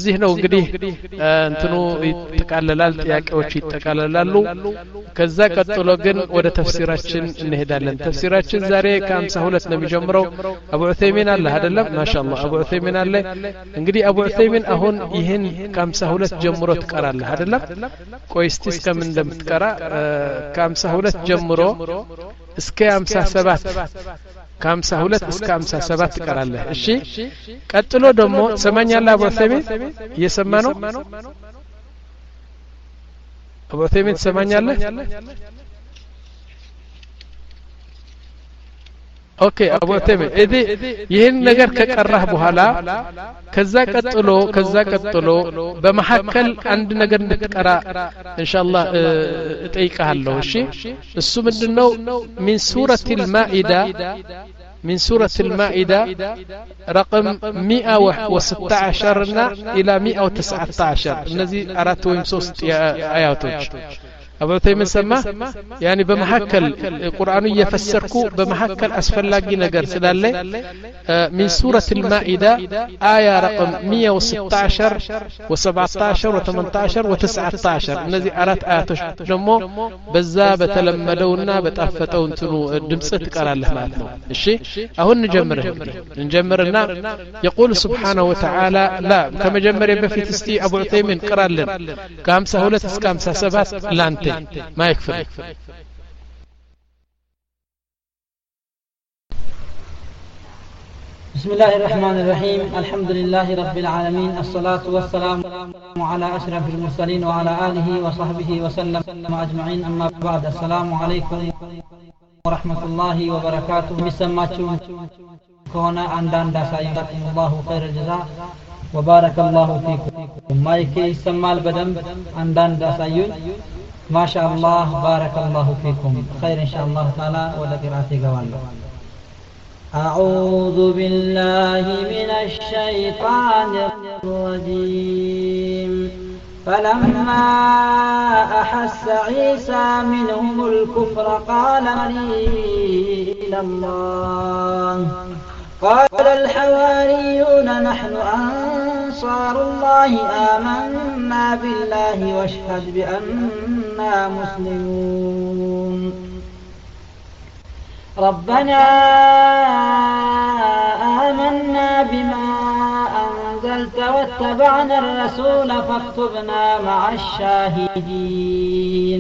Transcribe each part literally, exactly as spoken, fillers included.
እዚህ ነው እንግዲህ እንትኑ ይተቃለላል ጥያቄዎች ይተቃለላሉ ከዛ ቀጥሎ ግን ወደ ተፍሲራችን እንሄዳለን ተፍሲራችን ዛሬ ከ52 ነው የሚጀምረው አቡ ዑሰይሚን አለ አይደለም ማሻአላህ አቡ ዑሰይሚን አለ እንግዲህ አቡ ዑሰይሚን አሁን ይሄን ከ52 ጀምሮ ትቀራለህ አይደለም ቆይ እስቲ እስከምን እንደምትቀራ ከ52 ጀምሮ እስከ ሰባ ሰባት ከ52 እስከ ሰባ ሰባት ትቀራለህ እሺ ቀጥሎ ደግሞ ሰማኛለህ አቡ ዑሰይሚን እየሰማ ነው አቡ ዑሰይሚን ሰማኛለህ ኦኬ አቡ ዑሰይሚን እዲ ይሄን ነገር ከቀራህ በኋላ ከዛ ቀጥሎ ከዛ ቀጥሎ በመሐከል አንድ ነገር እንድትቀራ ኢንሻአላህ እጠይቅሃለሁ እሺ እሱ ምንድነው من سورة المائدة من سورة المائدة رقم مئة وستة عشر إلى مئة وتسعة عشر الذي أردت ويمسوس آياتك أبو ዑሰይሚን ሰማ يعني بمحكل القرآن يفسركو بمحكل أسفلاقي نقر سلالي من سورة المائدة آية رقم مئة وستة عشر وسبعة عشر وثمانية عشر وتسعة عشر الذي أردت آياتش نمو بزابة لما دونا بتأفتون تنو دمستك على الله مالتنا الشيء أهون نجمره نجمرنا يقول سبحانه وتعالى لا كما جمر يبفي تستي أبو ዑሰይሚን قرالن كامسة هولت كامسة سبات لانت ما يكفي بسم الله الرحمن الرحيم الحمد لله رب العالمين الصلاة والسلام على أشرف المرسلين وعلى آله وصحبه وسلم أجمعين أما بعد السلام عليكم ورحمة الله وبركاته بسماتكم كونا عندان داسايكم الله خير الجزاء وبارك الله فيكم ما يكي سمال بدم عندان داسايون ما شاء الله بارك الله فيكم خير إن شاء الله تعالى ولا قراءتي قوال أعوذ بالله من الشيطان الرجيم فلما أحس عيسى منهم الكفر قال لي إلى الله قال الحواريون نحن أنصار الله آمنا بالله واشهد بأننا مسلمون ربنا آمنا بما أنزلت واتبعنا الرسول فاكتبنا مع الشاهدين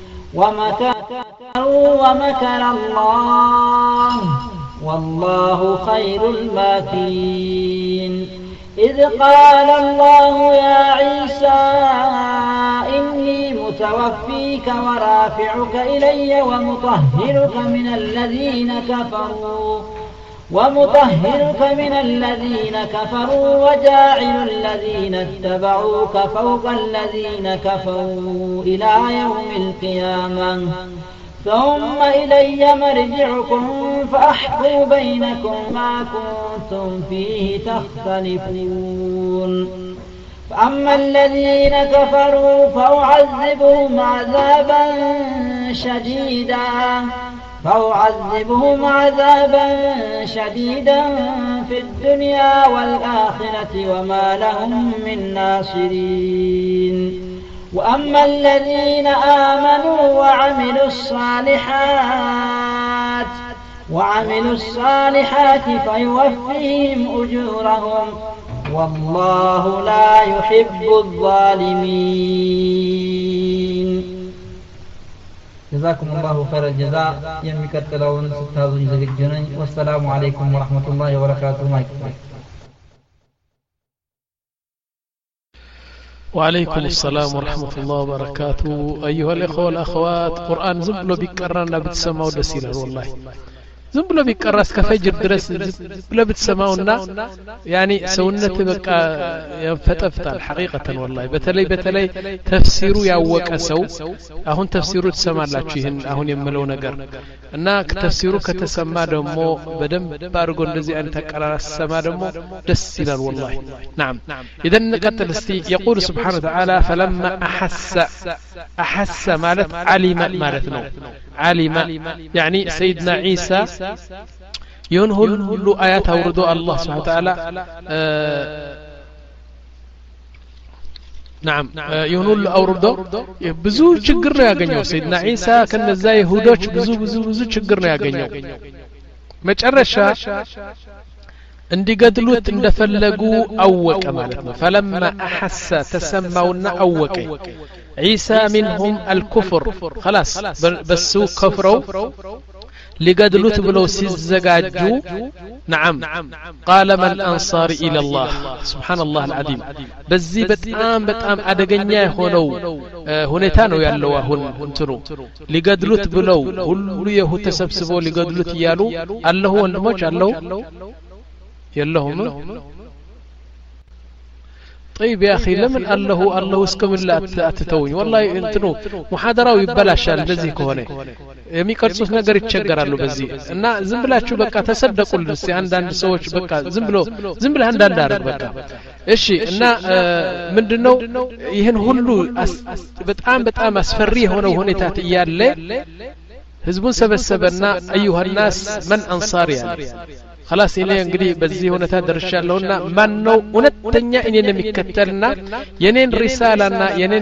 ومكروا ومكر الله والله خير الماكرين إذ قال الله يا عيسى إني متوفيك ورافعك إلي ومطهرك من الذين كفروا ومطهرك من الذين كفروا وجاعل الذين اتبعوك فوق الذين كفروا إلى يوم القيامة ثم إلي مرجعكم فأحكم بينكم ما كنتم فيه تختلفون فأما الذين كفروا فأعذبهم عذابا شديدا فأعذبهم عذابا شديدا في الدنيا والآخرة وما لهم من ناصرين وأما الذين آمنوا وعملوا الصالحات وعملوا الصالحات فيوفيهم أجورهم والله لا يحب الظالمين جزاكم الله خير الجزاء يمكتلون ستازون زجنن والسلام عليكم ورحمة الله وبركاته. وعليكم السلام ورحمة الله وبركاته. أيها الإخوة والأخوات قرآن زبلو بيكررنا بتسمعوا دسيلا والله ዝም ብሎ ቢቀራስ ከፈጅር ድረስ ብሎ ብትሰማውና ያኒ ሰውነት በቃ ያፈጠፍታል ሐቂቀተን والله በተለይ በተለይ ተፍሲሩ ያወቀ ሰው አሁን ተፍሲሩ ተሰማላችሁ ይሄን አሁን የምለው ነገር እና ተፍሲሩ ከተሰማ ደግሞ በደንብ ባርጎ እንደዚህ አይነት ተቀራራስ ሰማ ደግሞ ደስ ይላል والله نعم اذا نقتل استي يقول سبحانه وتعالى فلما احس احس مالت علم مالت ነው علم يعني سيدنا عيسى ينهل كل آيات أورده الله سبحانه وتعالى نعم يهنول أوردو بزو ችግር ነው ያገኘው ሰይድና ኢሳ ከነዛ ይሁዶች ብዙ ብዙ ብዙ ችግር ነው ያገኘው መጨረሻ እንዲገድሉት እንደፈለጉ አወቀ ማለት ነው فلما احس تسمعوا አወቀ عيسى منهم الكفر خلاص بس كفروا لقدلوت بلو سيزجاجو نعم قال من أنصار إلى الله سبحان الله العظيم بزي بتأم بتأم أدقنيا هونو هونيتانو يالو هون هنترو لقدلوت بلو كل يهو تسبسبو لقدلوت يالو الله هو الموج الله يالهم طيب يا أخي لمن الله الله اسكم الله أتتوني والله انتنو محاضرة ويبلاشال لذي كهوني የሚቀርጹት ነገር ይቸገራሉ በዚህ እና ዝም ብላችሁ በቃ ተሰደቁልን እስቲ አንድ አንድ ሰዎች በቃ ዝም ብሎ ዝም ብለ አንድ አንድ አረግ በቃ እሺ እና ምንድነው ይሄን ሁሉ በጣም በጣም አስፈሪ የሆነ ሁኔታ እያለ ህዝቡን ሰበሰበና ايها الناس من انصار يعني خلاص እኔ እንግዲህ በዚህ ሁኔታ ደርሻለሁና ማን ነው እውነተኛ እኔን የሚከተልና የኔን ሪሳላና የኔን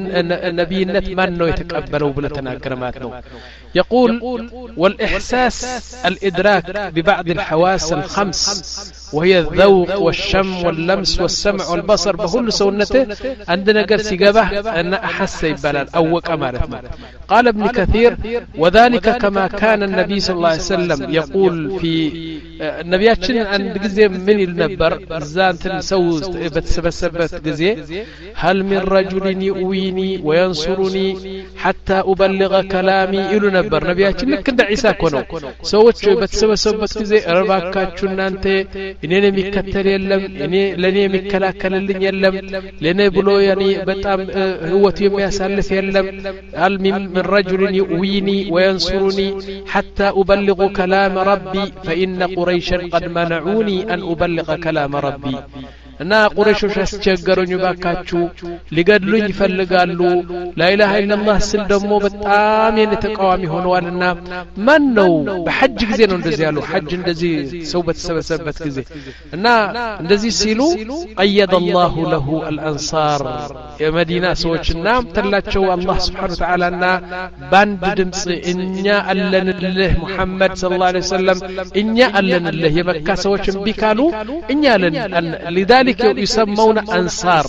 ነብይነት ማን ነው የተቀበለው ብለ ተናገረ ማለት ነው يقول والإحساس الإدراك ببعض الحواس الخمس وهي الذوق والشم واللمس والسمع والبصر بكل سونته عندنا قرس جبه أن أحس يبلال أو كمالتنا قال ابن كثير وذلك كما كان النبي صلى الله عليه وسلم يقول في النبياتشن عند جزء من النبر زانت نسوز بتسبسبت جزء هل من رجل يؤويني وينصرني حتى أبلغ كلامي إلى نبر نبياتشن لك عند عيسى كونو سوتش بتسبسبت جزء رباكاتشن أنت إني مكتر يلم إني لني مكلاكل اللي يلم لني بلو يعني بتأم هو تيم يسالف يلم هل من رجل يؤويني وينصرني حتى أبلغ كلام ربي فإن قريشا قد منعوني أن أبلغ كلام ربي እና ቁረይሾች አስቸገሩኝ ባካችሁ ሊገድሉኝ ይፈልጋሉ ላኢላሃ ኢላላህ ስል ደግሞ በጣም የኔ ተቃዋሚ ሆነዋልና ማን ነው በሐጅ ጊዜ ነው እንደዚህ ያለው ሐጅ እንደዚህ ሰው በተሰበሰበበት ጊዜ እና እንደዚህ ሲሉ قيد الله له الانصار የመዲና ሰዎችና ተላቸው አላህ Subhanahu Wa Ta'ala ባንድ ድምጽ እኛ አለንልህ ሙሐመድ ሰለላሁ ዐለይሂ ወሰለም እኛ አለንልህ የመካ ሰዎች እምቢ ካሉ እኛ አለን لذلك يسمون أنصار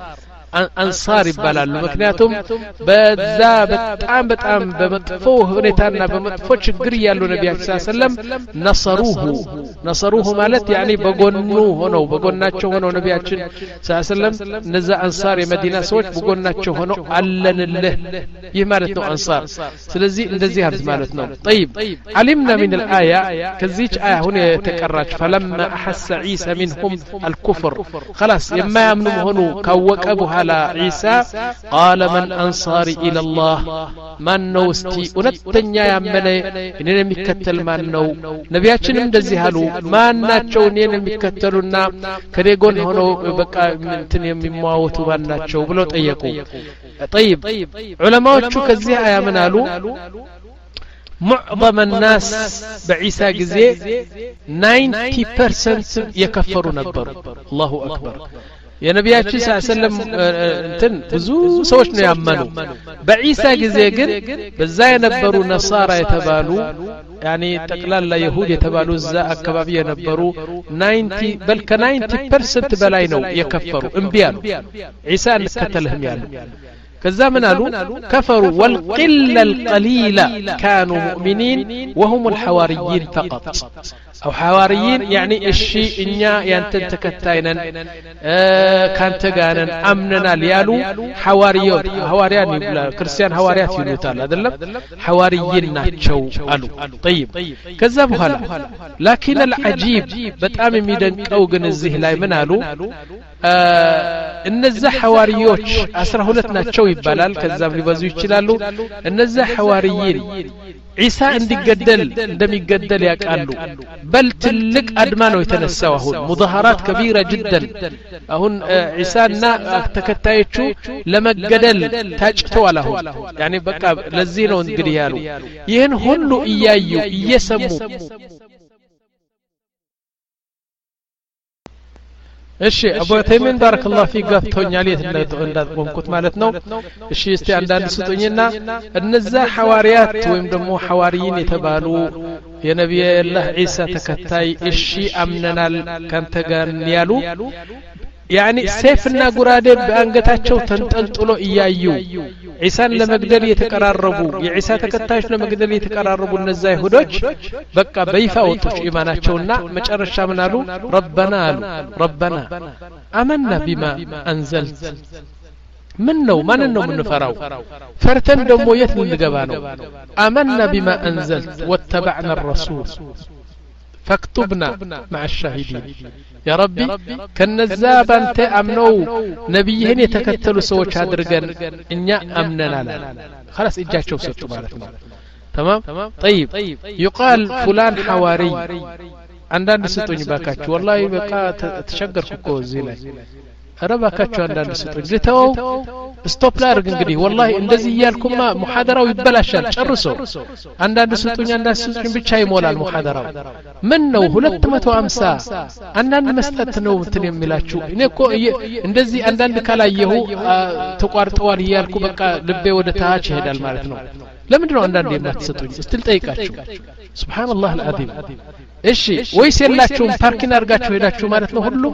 አንሳር ይባላሉ ምክንያቱም በዛ በጣም በጣም በመጥፎ ሁኔታና በመጥፎ ችግር ያሉ ነብያችን ሰለላሁ ነሰሩሁ ነሰሩሁ ማለት ያኒ በጎኑ ሆነው በጎናቸው ሆነው ነብያችን ሰለላሁ እነዛ አንሳር የመዲና ሰዎች በጎናቸው ሆነው አለንልህ ይህ ማለት ነው አንሳር ስለዚህ እንደዚህ አርዝ ማለት ነው طيب علمنا من الايه ከዚች አያ ሁን የተቀራች فلما احس عيسى منهم الكفر خلاص የማያምኑ ሆኑ ካወቀ በኋላ على عيسى قال من أنصاري إلى الله من نوستي ونتنيا يامني إننا مكتل من نو نبياتنا مدزي هلو ما ناتشو إننا مكتلنا كريقون هنو بقى من تنيا مماوتو ما ناتشو بلو تأيكو طيب علماء شو كزي آيا من هلو معظم الناس بعيسى جزي ninety percent يكفروا نبر الله أكبر يا نبياتي صلى الله عليه وسلم انتن ብዙ ሰዎች ነው ያመኑ በኢሳ ጊዜ ግን በዛ የነበሩ ነሳራ የተባሉ يعني ጠቅላላ ይሁድ የተባሉ እዛ አካባቢ የነበሩ ninety በል ከ ninety percent በላይ ነው የከፈሩ እምቢ አሉ ኢሳ እንከተልህም ያሉ كذا من قالوا كفروا والقلة القليلة كانوا مؤمنين وهم الحواريين فقط أو حواريين يعني الشيء إنيا ينتن تكتاينا آه كان تقانا أمننا ليالو حواريون حواريان يبلا كريستيان حواريات ينوتال هذا حواريين ناتشو قالوا طيب كذا بهلا لكن العجيب بتأمي ميدان كوغن الزهلاي من قالوا آه እነዛ ሐዋሪዮች አስራ ሁለት ናቸው ይባላል ከዛም ሊበዙ ይችላሉ እነዛ ሐዋሪይን ኢሳ እንዲገደል እንደሚገደል ያቃሉ በል ትልቅ አድማ ነው የተነሳው አሁን ሙዛሃራት ከቢራ جدا አሁን ኢሳና ተከታዮቹ ለመገደል ታጭተዋል አሁን يعني በቃ ለዚህ ነው እንግዲህ ያሉ ይህን ሁሉ እያዩ እየሰሙ እሺ አቡ ተይሚን ባረከላሁ ፊክ ገብቶኛል የት እንዳቆምኩት ማለት ነው እሺ እስቲ አንዳንድ ስጡኝና እነዛ ሐዋርያት ወይም ደግሞ ሐዋሪይን የተባሉ የነብዩላህ ዒሳ ተከታይ እሺ አምነናል ካንተ ጋር ያሉ يعني سيفنا قرادة بأنقتاتشو تنطلطلو إيايو عيسان لمقدر يتقراربو يعيسى تكتاش لمقدر يتقراربو النزاي هدوش بقى بيفا وطش إيماناتشونا مجرشا منالو ربنا ربنا آمنا بما أنزلت منو ما ننو من فراو فرتن دمو يتن لقبانو آمنا بما أنزلت واتبعنا الرسول فاكتبنا مع الشاهدين يا ربي كنزاب انت امنو نبيهن يتكتلوا سوچ ادرغن انيا امننا لا خلاص اجاچو سوچو معناتنا تمام طيب يقال فلان حواري عندنا سطوني باكاچو والله بقى تشجركو زي لاي رباكاچو عندنا سطوني لتو ستوب لارغ እንግዲህ والله እንደዚህ ያልኩማ ሙሐደራው ይበላሻል ጨርሶ አንዳንድ ስጡኝ አንዳንድ ስጡኝ ብቻ ይሞላል ሙሐደራው ምን ነው ሁለት መቶ ሃምሳ አንዳንድ መስጠት ነው እንትን የሚላችሁ እኔ እኮ እንደዚህ አንዳንድ ካላየሁ ተቋርጠዋል ይያልኩ በቃ ልቤ ወደ ታች ይሄዳል ማለት ነው ለምንድን ነው አንዳንድ የማትሰጡኝ እስቲ ልጠይቃችሁ ሱብሃንአላህ አልዓዚም እሺ ወይስ የላችሁም ፓርኪን አርጋችሁ ሄዳችሁ ማለት ነው ሁሉ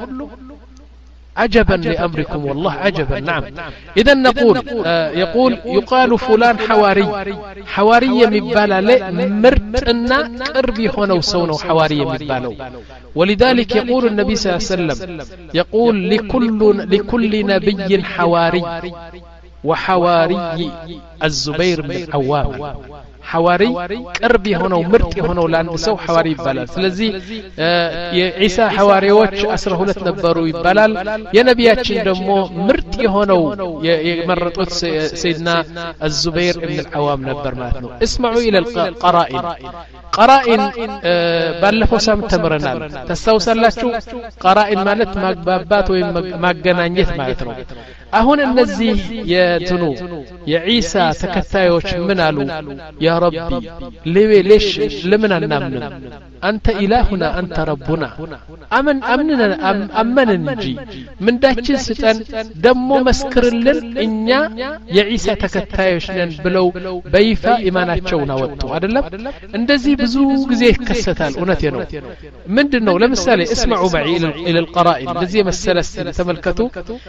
عجبا لأمركم والله عجبا نعم إذا نقول آه يقول يقال فلان حواري حواري مبالا لي مرتنا قربي هنا وسونا حواري مبالو ولذلك يقول النبي صلى الله عليه وسلم يقول لكل لكل نبي حواري وحواري الزبير بن العوام حواري قربي هنا ومرتي هنا لاند سو حواري يبالال ስለዚህ የኢሳ ሐዋሪዎች አስራ ሁለት ነበሩ ይባላል የነቢያችን ደግሞ ምርጥ የሆነው የመረጡት ሰይድና الزبير بن العوام ነበር ማለት ነው اسمعوا الى القرائن قرائن ባለፈው ሳምንት ተምረናል ተስተውሳላችሁ قرائن ማለት ማግባባት ወይ ማገናኘት ማለት ነው አሁን እነዚህ የትኑ የኢሳ ተከታዮች ምን አሉ يا ربي ليه ليش لمن نامن أنت إلهنا أنت ربنا أمن أمننا أم أمن نجي من داتشين ستان دمو مسكر لن إنيا يعيسى تكتايشنن بلو بيفا إيماناتشونا وطو أدلم اندزي بزوغ زيه كستال ونتينو من دنو لمثالي اسمعوا معي إلى القرائن دزي مسلس تملكتو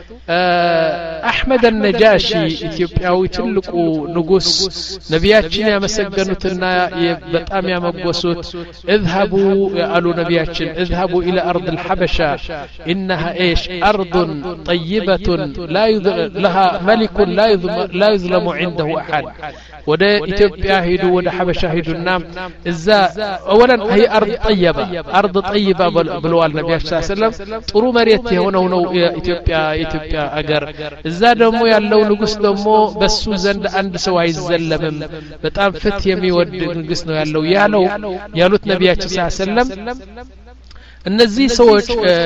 أحمد النجاشي إثيوبياوي تلقو نقوس نبياتشين يا مسجنوتنا بطعم يا مقوسوت اذهبوا قالوا نبياتشين اذهبوا إلى أرض الحبشة إنها إيش أرض طيبة لا لها ملك لا يظلم, لا يظلم عنده أحد وده إثيوبيا هيدو وده حبشة هيدو النام إذا أولا هي أرض طيبة أرض طيبة بالوال نبي صلى الله عليه وسلم طرو مريتي هنا هنا إثيوبيا إثيوبيا أجر إذا دمو يالله نقص دمو بسو زند عند سواي الزلم بتأم فت يمي ود نقص نو يالله يالله يالوت نبي صلى الله عليه وسلم እነዚህ ሰዎች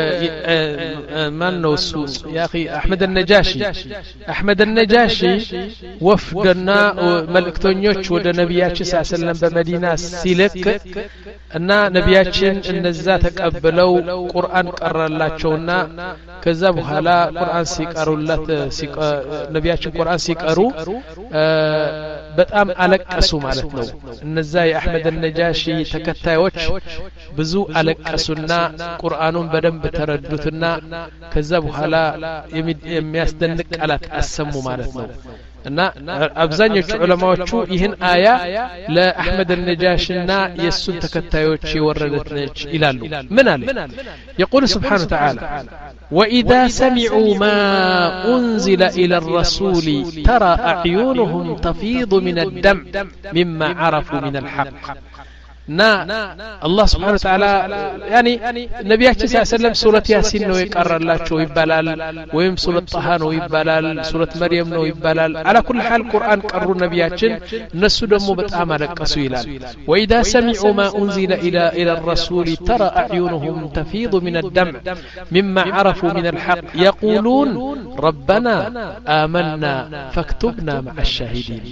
ማን ነው እሱ ያ اخي احمد النجاشي احمد النجاشي ወፍደና መልእክተኞች ወደ ነብያችን ሰለላሁ ዐለይሂ ወሰለም በመዲና ሲልክ እና ነብያችን እነዛ ተቀበለው ቁርአን ቀራላቸውና ከዛ በኋላ ቁርአን ሲቀሩለት ነብያችን ቁርአን ሲቀሩ በጣም አለቀሱ ማለት ነው እነዛ የአህመድ النجاشي ተከታዮች ብዙ አለቀሱና ቁርአኑን በደንብ ተረዱትና ከዛ በኋላ የሚያስደንቅ ቃላት አሰሙ ማለት ነው እና አብዛኞቹ ዑለማዎቹ ይህን አያ ለአህመድ النجاشيና የሱን ተከታዮች የወረደች ነች ይላሉ ምን አለ يقول سبحانه وتعالى وإذا سمعوا ما أنزل إلى الرسول ترى أعينهم تفيض من الدم مما عرفوا من الحق نا الله سبحانه وتعالى يعني نبياتي صلى الله عليه وسلم سورة ياسين نو يقررلاچو يبالال ويم سورة طه نو يبالال سورة مريم نو يبالال على كل حال القرآن قرروا نبياتين نسو دمو بتام لقسو يلال وإذا سمعوا ما أنزل إلى إلى الرسول ترى أعينهم تفيض من الدم مما عرفوا من الحق يقولون ربنا آمنا فاكتبنا مع الشاهدين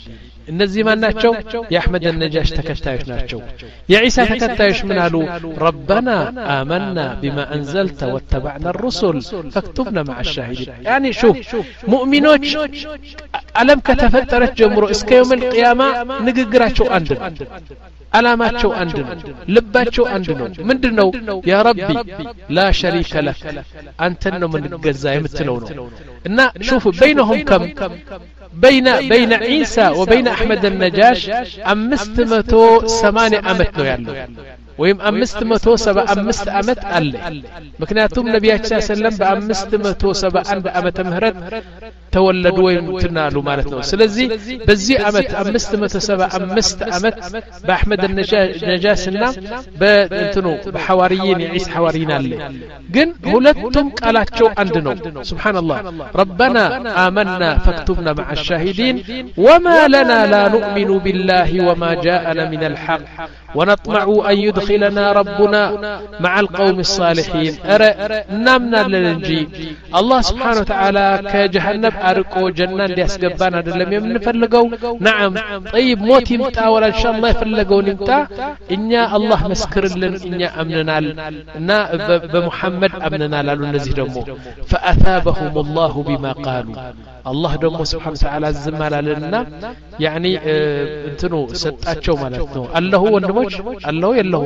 እነዚህ ማን ናቸው የአህመድ النجاش ተከታዮች ናቸው የኢሳ ተከታዮች ምን አሉ ربنا آمنا بما أنزلت واتبعنا الرسل فاكتبنا مع الشاهدين يعني شوف مؤمنوች ዓለም ከተፈጠረች ጀምሮ እስከ يوم القيامة ንግግራቸው አንድ ነው አላማቸው አንድ ነው ልባቸው አንድ ነው ምንድነው ያ ረቢ لا شريك لك አንተ ነው ምንገዛ የምትለው ነው እና شوف بينهم كم بين بين عيسى وبين أحمد النجاش أمست متو ثمانية أمت ነው ያለው ወይም አምስት መቶ ሰባ አምስት አመት አለ ምክንያቱም ነብያችን ሰለላሁ ዐለይሂ ወሰለም በአምስት መቶ ሰባ አንድ ዓመተ ምህረት ተወለዱ ወይም ትናሉ ማለት ነው ስለዚህ በዚህ አመት አምስት መቶ ሰባ አምስት አመት በአህመድ ነጃሽና በእንትኑ በሐዋሪይን ኢሳ ሐዋሪይን አለ ግን ሁለቱም ቃላቸው አንድ ነው ሱብሃንአላህ ربنا آمنا فاكتبنا مع الشاهدين وما لنا لا نؤمن بالله وما جاءنا من الحق ونطمع أن يدخلنا ربنا مع القوم الصالحين أرى نامنا للنجي الله سبحانه وتعالى كجهنم أرقو جنان ليسقبان هذا لم يمن فلقوا نعم طيب موت يمتع ولا إن شاء الله يفلقوا نمتع إنيا الله مسكر لن إنيا أمننا لنا بمحمد أمننا لالو نزيه دمو فأثابهم الله بما قالوا الله دمو سبحانه وتعالى الزمال لنا يعني انتنو ستاتشو مالتنو الله هو النموش الله يلهو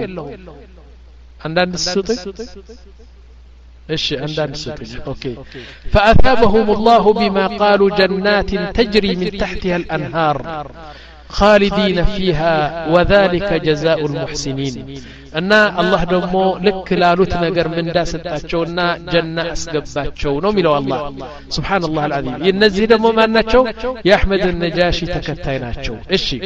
عندنا السطي ايش عندنا السطي اوكي فأثابهم الله بما قالوا جنات تجري من تحتها الأنهار خالدين فيها وذلك جزاء المحسنين أن الله دمو لك لالوت نجر من دا ستاتشونا جنة أسقباتشو نوميلو الله سبحان الله العظيم ينزل دمو ما ناتشو يا أحمد النجاشي تكتايناتشو إشي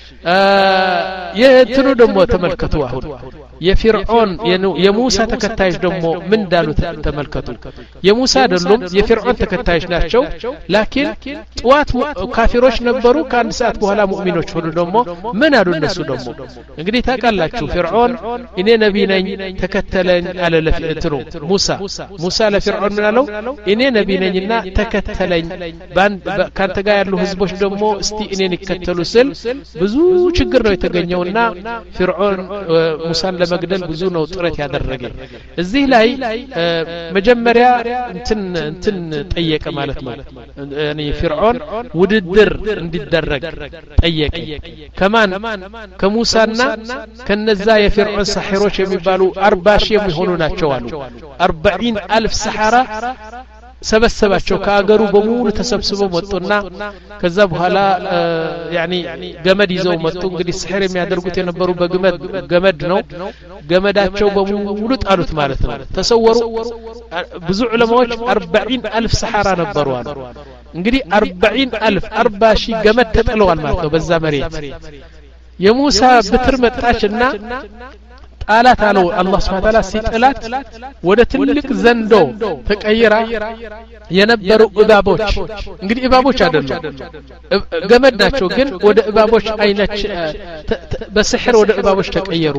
آه يتنو دمو تملكتوا هون يا فرعون يا موسى تكتايش دمو من دالو تملكتوا يا موسى دلهم يا فرعون تكتايش ناتشو لكن طوات كافروش نبرو كان ساعات بهلا مؤمنوش هون دمو من هادو الناس دمو انقدي تاكلاتشو فرعون إني نبي نين تكتلن على لفئترو موسى موسى لفرعون من قالوا إني نبي نيننا تكتلن بان كان تغير له حزبوش دمو استي إني نكتلو سل بزو ችግር ነው የተገኘውና فرعون موسى ለመግደል ብዙ ነው ጥረት ያደረገ እዚህ ላይ መጀመሪያ እንትን እንትን ጠየቀ ማለት ነው ያኒ فرعون ውድድር እንዲደረግ ጠየቀ ከማን ከሙሳና ከነዛ የፍርዖን سحروش የሚባሉ አርባ ሺህ የሚሆኑ ናቸው አሉ አርባዒን አልፍ ሰሐራ ሰበሰባቸው ከአገሩ በሙሉ ተሰብስበው መጡና ከዛ በኋላ ያኒ ገመድ ይዘው መጡ እንግዲህ ስሕር የሚያደርጉት የነበሩ በገመድ ገመድ ነው ገመዳቸው በሙሉ ጣሉት ማለት ነው ተሰወሩ ብዙ ዑለማዎች አርባዒን አልፍ ሰሐራ ነበሩ አሉ እንግዲህ አርባዒን አልፍ አርባ ሺህ ገመድ ተጥለዋል ማለት ነው በዛ መሬት የሙሳ በትር መጣችና ጣላት አለው አላህ Subhanahu Wa Ta'ala ሲጥላት ወደ ትልቅ ዘንዶ ተቀይራ የነበሩ እባቦች እንግዲህ እባቦች አይደሉም ገመድ ናቸው ግን ወደ እባቦች አይነች በስሕር ወደ እባቦች ተቀየሩ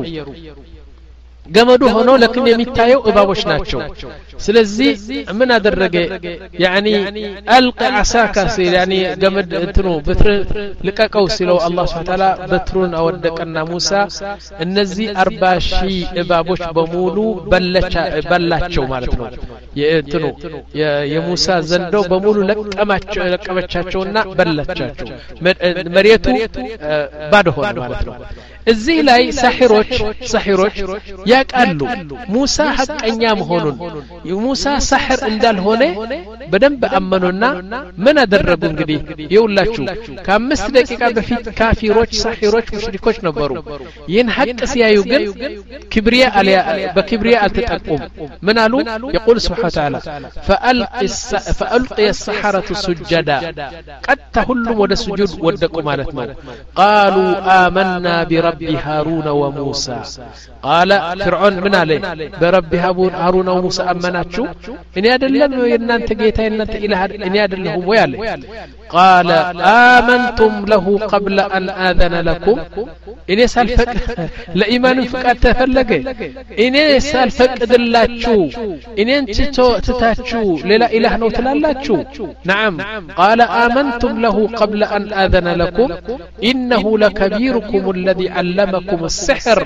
ገመዱ ሆኖ ለክን የሚታየው እባቦች ናቸው ስለዚህ ምን አደረገ ያኒ አልቅ አሳካ ሲል ያኒ ገመድ እንትኑ በትር ልቀቀው ሲለው አላህ Subhanahu Wa Ta'ala በትሩን አወደቀና ሙሳ እነዚህ አርባ ሺህ እባቦች በሙሉ በለቻ በላቸው ማለት ነው የእንትኑ የሙሳ ዘንዶ በሙሉ ለቀማቸው ለቀመቻቸውና በላቻቸው መሬቱ ባዶ ሆነ ማለት ነው እዚህ ላይ ሳሂሮች ሳሂሮች ያቃሉ ሙሳ ሐቀኛ መሆኑን ሙሳ ሳህር እንዳልሆነ በደንብ አመኑና ምን አደረጉ እንግዲህ ይውላችሁ ከአምስት ደቂቃ በፊት ካፊሮች ሳሂሮች ሙሽሪኮች ነበሩ ይህን ሐቅ ሲያዩ ግን ክብሪያ አልያ በክብሪያ አልተጠቁም ምን አሉ يقول سبحانه وتعالى فألقي فألقي السحرة سجدا قد كلهم ወደ ስጁድ ወደቁ ማለት ነው قالوا آمنا برب هارون وموسى قال فرعون من عليه برب هارون وموسى أمنا ካመናችሁ እኔ አይደለም የእናንተ ጌታ የእናንተ ኢላህ እኔ አይደለሁም ወይ አለ قال آمنتم له قبل أن آذن لكم እኔ ሳልፈቅድ ለኢማን ፍቃድ ተፈለገ እኔ ሳልፈቅድላችሁ እኔን ትታችሁ ሌላ ኢላህ ነው ትላላችሁ نعم قال آمنتم له قبل أن آذن لكم إنه لكبيركم الذي علمكم السحر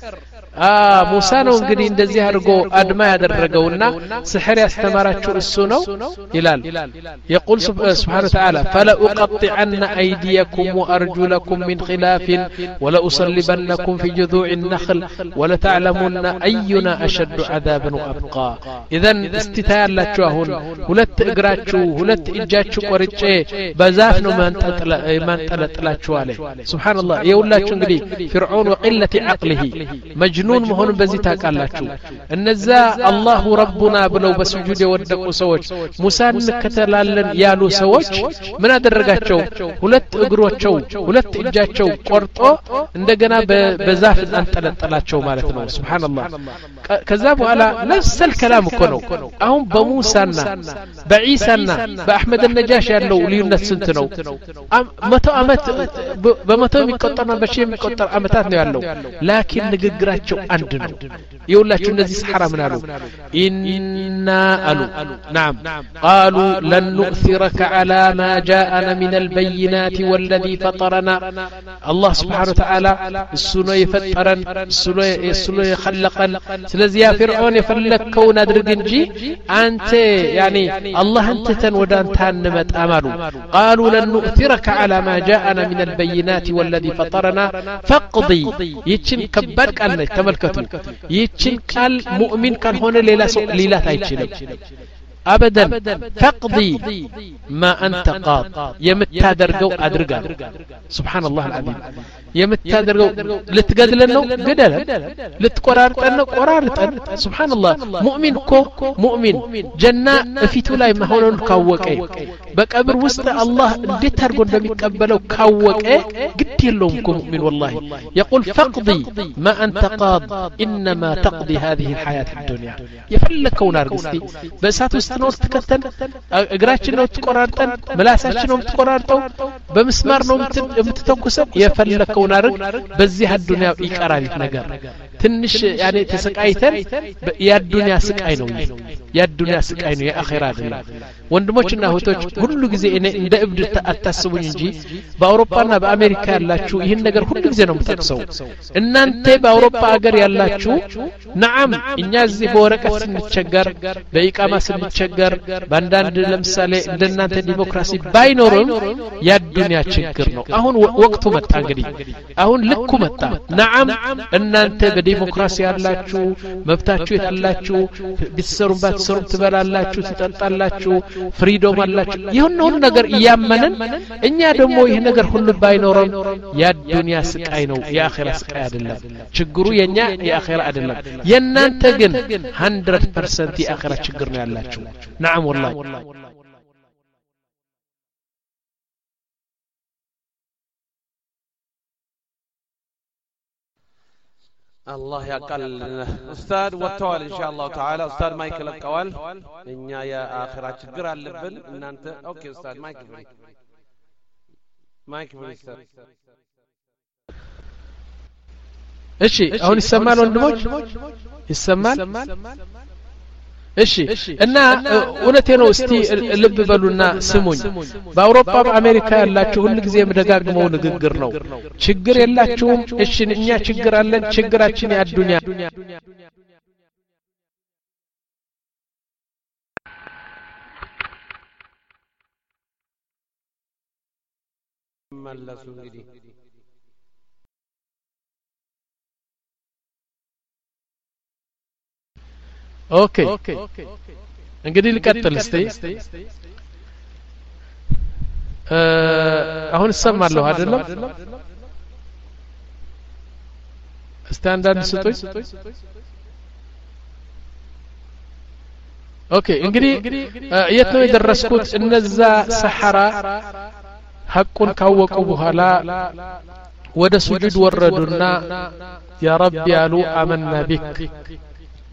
آه موسى ነው እንግዲህ እንደዚህ አድርጎ አድማ ያደረገውና ስሕር ያስተማራችሁ እሱ ነው ይላል يقول سبحانه وتعالى فلا أقطعن أيديكم وأرجلكم من خلاف ولا أصلبنكم في جذوع النخل ولا تعلمون أينا أشد عذابا وأبقى إذن استتاء ላችሁ አሁን ሁለት እግራችሁ ሁለት እጃችሁ ቆርጬ በዛፍ ነው ማንጠለጥላችሁ አለ سبحان الله ይውላችሁ እንግዲህ فرعون وقلة عقله مجنون መሆኑን በዚህ ታውቃላችሁ እነዛ አላሁ ረቡና ብለው በስጁድ የወደቁ ሰዎች ሙሳን እንከተላለን ያሉ ሰዎች ምን አደረጋቸው ሁለት እግሮቸው ሁለት እጃቸው ቆርጦ እንደገና በዛፍ አንጠለጠላቸው ማለት ነው ሱብሃንአላህ ከዛ በኋላ ነፍስ الكلام እኮ ነው አሁን በሙሳና በኢሳና በአህመድ النجاش ያለው ልዩነት ስንት ነው መቶ አመት በመቶ የሚቆጠር ነው በሺህ የሚቆጠር አመታት ነው ያለው ላኪን ንግግራቸው አንድ ነው ይውላችሁ እነዚህ ሰሐራ ምን አሉ ኢንና አሉ نعم قالوا لن نؤثرك على ما جاءنا من البينات والذي فطرنا الله سبحانه وتعالى السنو يفطرن السنو السنو يخلقن ስለዚህ ያ فرعون የፈለከውን አድርግ እንጂ አንተ يعني الله انتተን ወደ አንተ አንመጣም አሉ قالوا لن نؤثرك على ما جاءنا من البينات والذي فطرنا فاقضي ይችን ከባድ ቃል ነች ተመልከቱ ይችን ቃል ሙእሚን ካልሆነ ሌላ ሰው ሊላት አይችልም ابدا فقضي ما انت قاض يمتادرغو ادرغا سبحان الله العظيم يمتادرغو لتقدلن ነው ገደለ ልትቆራርጠን ነው ቆራርጠን سبحان الله ሙእሚን ኮ ሙእሚን ጀና እፊቱ ላይ መሆኑን ካወቀ በቀብር ውስጥ አላህ እንዴት አድርጎ እንደሚቀበለው ካወቀ ግድ የለውም ኮ ሙእሚን والله يقول فقضي ما انت قاض انما تقضي هذه الحياه الدنيا يفلكون ارغستي በእሳት ውስጥ ነው ተከተን እግራችን ነው ተቆራርጠን ምላሳችን ነው ተቆራርጠው በመስማር ነው የምትተኩሰው የፈለከውን አርግ በዚህ አዱንያ ይቀራል ነገር ትንሽ ያኔ ተሰቃይተን የአዱንያ ስቃይ ነው የአዱንያ ስቃይ ነው የአኺራ አይደለም ወንድሞችና እህቶች ሁሉ ጊዜ እኔ እንደ እብድ አታስቡኝ እንጂ በአውሮፓና በአሜሪካ ያላችሁ ይሄን ነገር ሁሉ ጊዜ ነው የምትጠቅሰው እናንተ በአውሮፓ ሀገር ያላችሁ نعم እኛ እዚህ በወረቀት ስንቸገር በኢቃማ ስንቸገር ባንዳንድ ለምሳሌ እንደናንተ ዲሞክራሲ ባይኖርም የአዱንያ ችግር ነው አሁን ወቅቱ መጣ እንግዲህ አሁን ልኩ መጣ نعم እናንተ በዲሞክራሲ ያላችሁ መብታችሁ ያላችሁ ቢሰሩም ባትሰሩም ትበላላችሁ ትጠጣላችሁ ፍሪዶም አላችሁ ይሁን ሁሉ ነገር ያመነን እኛ ደግሞ ይሄ ነገር ሁሉ ባይኖርም የአዱንያ ስቃይ ነው የአኺራ ስቃይ አይደለም ችግሩ የኛ የአኺራ አይደለም የናንተ ግን مية بالمية የአኺራ ችግር ነው ያላችሁ نعم والله الله يقل استاذ وتوال ان شاء الله تعالى استاذ مايكل القوال እኛ የአኺራ ችግር አለብን እናንተ ኦኬ استاذ مايكل مايكل استاذ እሺ አሁን ይሰማል ወንድሞች ይሰማል እሺ እና እውነቴ ነው እስቲ ልብ በሉና ስሙኝ በአውሮፓ በአሜሪካ ያላችሁ ሁሉ ጊዜ መደጋግመው ንግግር ነው ችግር የላችሁም እሺ እኛ ችግር አለን ችግራችን የአዱንያ መለሱ እንግዲህ ኦኬ እንግዲህ ልቀጥል እስቲ አሁን ሰማለሁ አይደለም እስቲ አንዳንድ ስጡኝ ኦኬ እንግዲህ የት ነው የደረስኩት እነዛ ሰሐራ ሐቁን ካወቁ በኋላ ወደ ሱጁድ ወረዱና ያ ረቢ ያሉ አመና ቢክ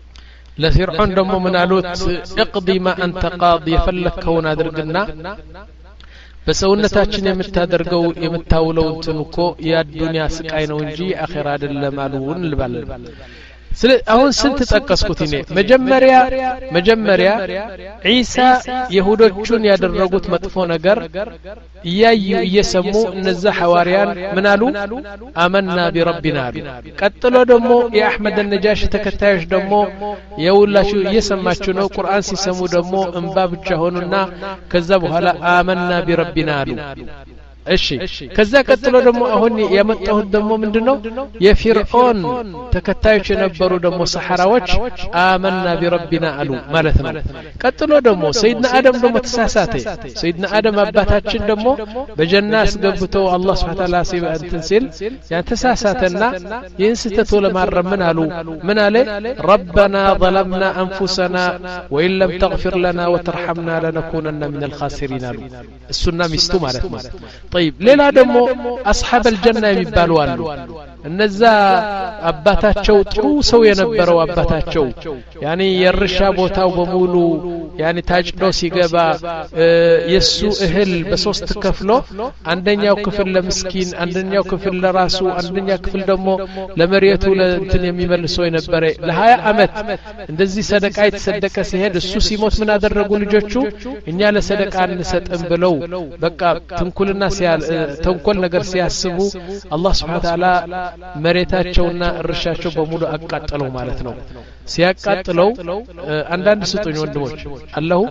ለፊርዓውን ደግሞ ምን አሉት اقضي ما انت قاضي የፈለከውን አድርግና በሰውነታችን የምታደርገው የምታውለው እንትንኮ የዱንያ ስቃይ ነው እንጂ አኺራ አይደለም አሉን ልባለን ስለ አሁን ስንት ተጠቀስኩት እኔ መጀመሪያ መጀመሪያ ኢሳ ይሁዶቹን ያደረጉት መጥፎ ነገር እያዩ እየሰሙ እነዛ ሐዋርያን ምን አሉ አመና ቢረቢና አሉ ቀጥሎ ደግሞ የአህመድ ነጃሽ ተከታዮች ደግሞ የውላሹ እየሰማችሁ ነው ቁርአን ሲሰሙ ደግሞ እንባ ብቻ ሆኑና ከዛ በኋላ አመና ቢረቢና አሉ እሺ ከዛ ቀጥሎ ደግሞ አሁን ያመጣሁት ደግሞ ምንድነው የፊርዓውን ተከታዮች የነበሩ ደግሞ ሰሐራዎች አመና ቢረቢና አሉ ማለት ነው ቀጥሎ ደግሞ ሰይድና አደም ደግሞ ተሳሳተ ሰይድና አደም አባታችን ደግሞ በጀና አስገብተው አላህ Subhanahu Wa Ta'ala ሲባንትን ሲል ያን ተሳሳተና ይህን ስተቱ ለማረም ምን አሉ ምን አለ ربنا ظلمنا انفسنا وان لم تغفر لنا وترحمنا لنكونن من الخاسرين አሉ እሱና ሚስቱ ማለት ነው طيب ሌላ ደግሞ አስሐብ الجنة የሚባሉ አሉ እነዛ አባታቸው ጥሩ ሰው የነበረው አባታቸው ያኒ የርሻ ቦታው በሙሉ ያኒ ታጭዶ ሲገባ የሱ እህል በሶስት ከፍሎ አንደኛው ክፍል ለምስኪን አንደኛው ክፍል ለራሱ አንደኛው ክፍል ደግሞ ለመሪያቱ ለእንትን የሚመልሰው የነበረ ለ20 አመት እንደዚህ ሰደቃ የተሰደቀ ሲሄድ እሱ ሲሞት ምን አደረጉ ልጆቹ እኛ ለሰደቃ እንሰጥም ብለው በቃ ተንኩልና ሲያል ተንኮል ነገር ሲያስቡ አላህ Subhanahu Wa Ta'ala መሬታቸውና እርሻቸው በሙሉ አቃጠለው ማለት ነው ሲያቃጥለው አንዳንድ ስጡኝ ወንድሞች አላሁ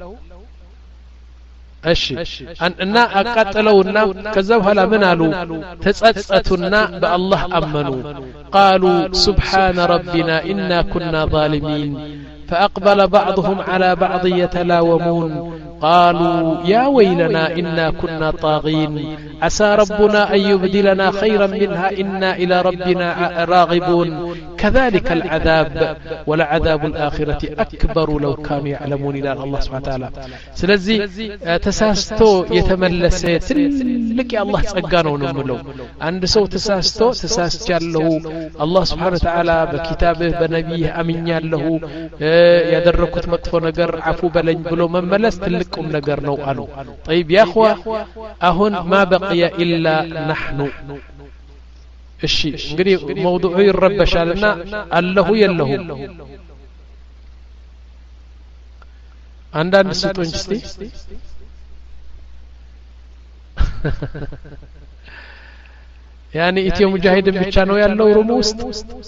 እሺ እና አቃጠለውና ከዛ በኋላ ምን አሉ ተጸጸቱና በአላህ አመኑ قالوا سبحان ربنا إنا كنا ظالمين فأقبل بعضهم على بعض يتلاومون قالوا يا ويلنا إنا كنا طاغين عسى ربنا أن يبدلنا خيرا منها إنا إلى ربنا راغبون كذلك العذاب ولعذاب الآخرة أكبر لو كانوا يعلمون إلى الله سبحانه وتعالى سلزي تساستو يتملس تلك الله سأقانو نملو عند سو تساستو تساست له الله سبحانه وتعالى بكتابه بنبيه أمين له يدركت مطفو نقر عفو بلن بلو مملس تلكم نقر نو قالوا طيب يا أخوة أهن ما بقي إلا نحن እሺ እንግዲህ موضوع ይረበሻልና አለሁ የለሁ አንዳንድ ስጦኝ እስቲ ያኒ ኢትዮ ሙጃሂድን ብቻ ነው ያለው ሩሙ ውስጥ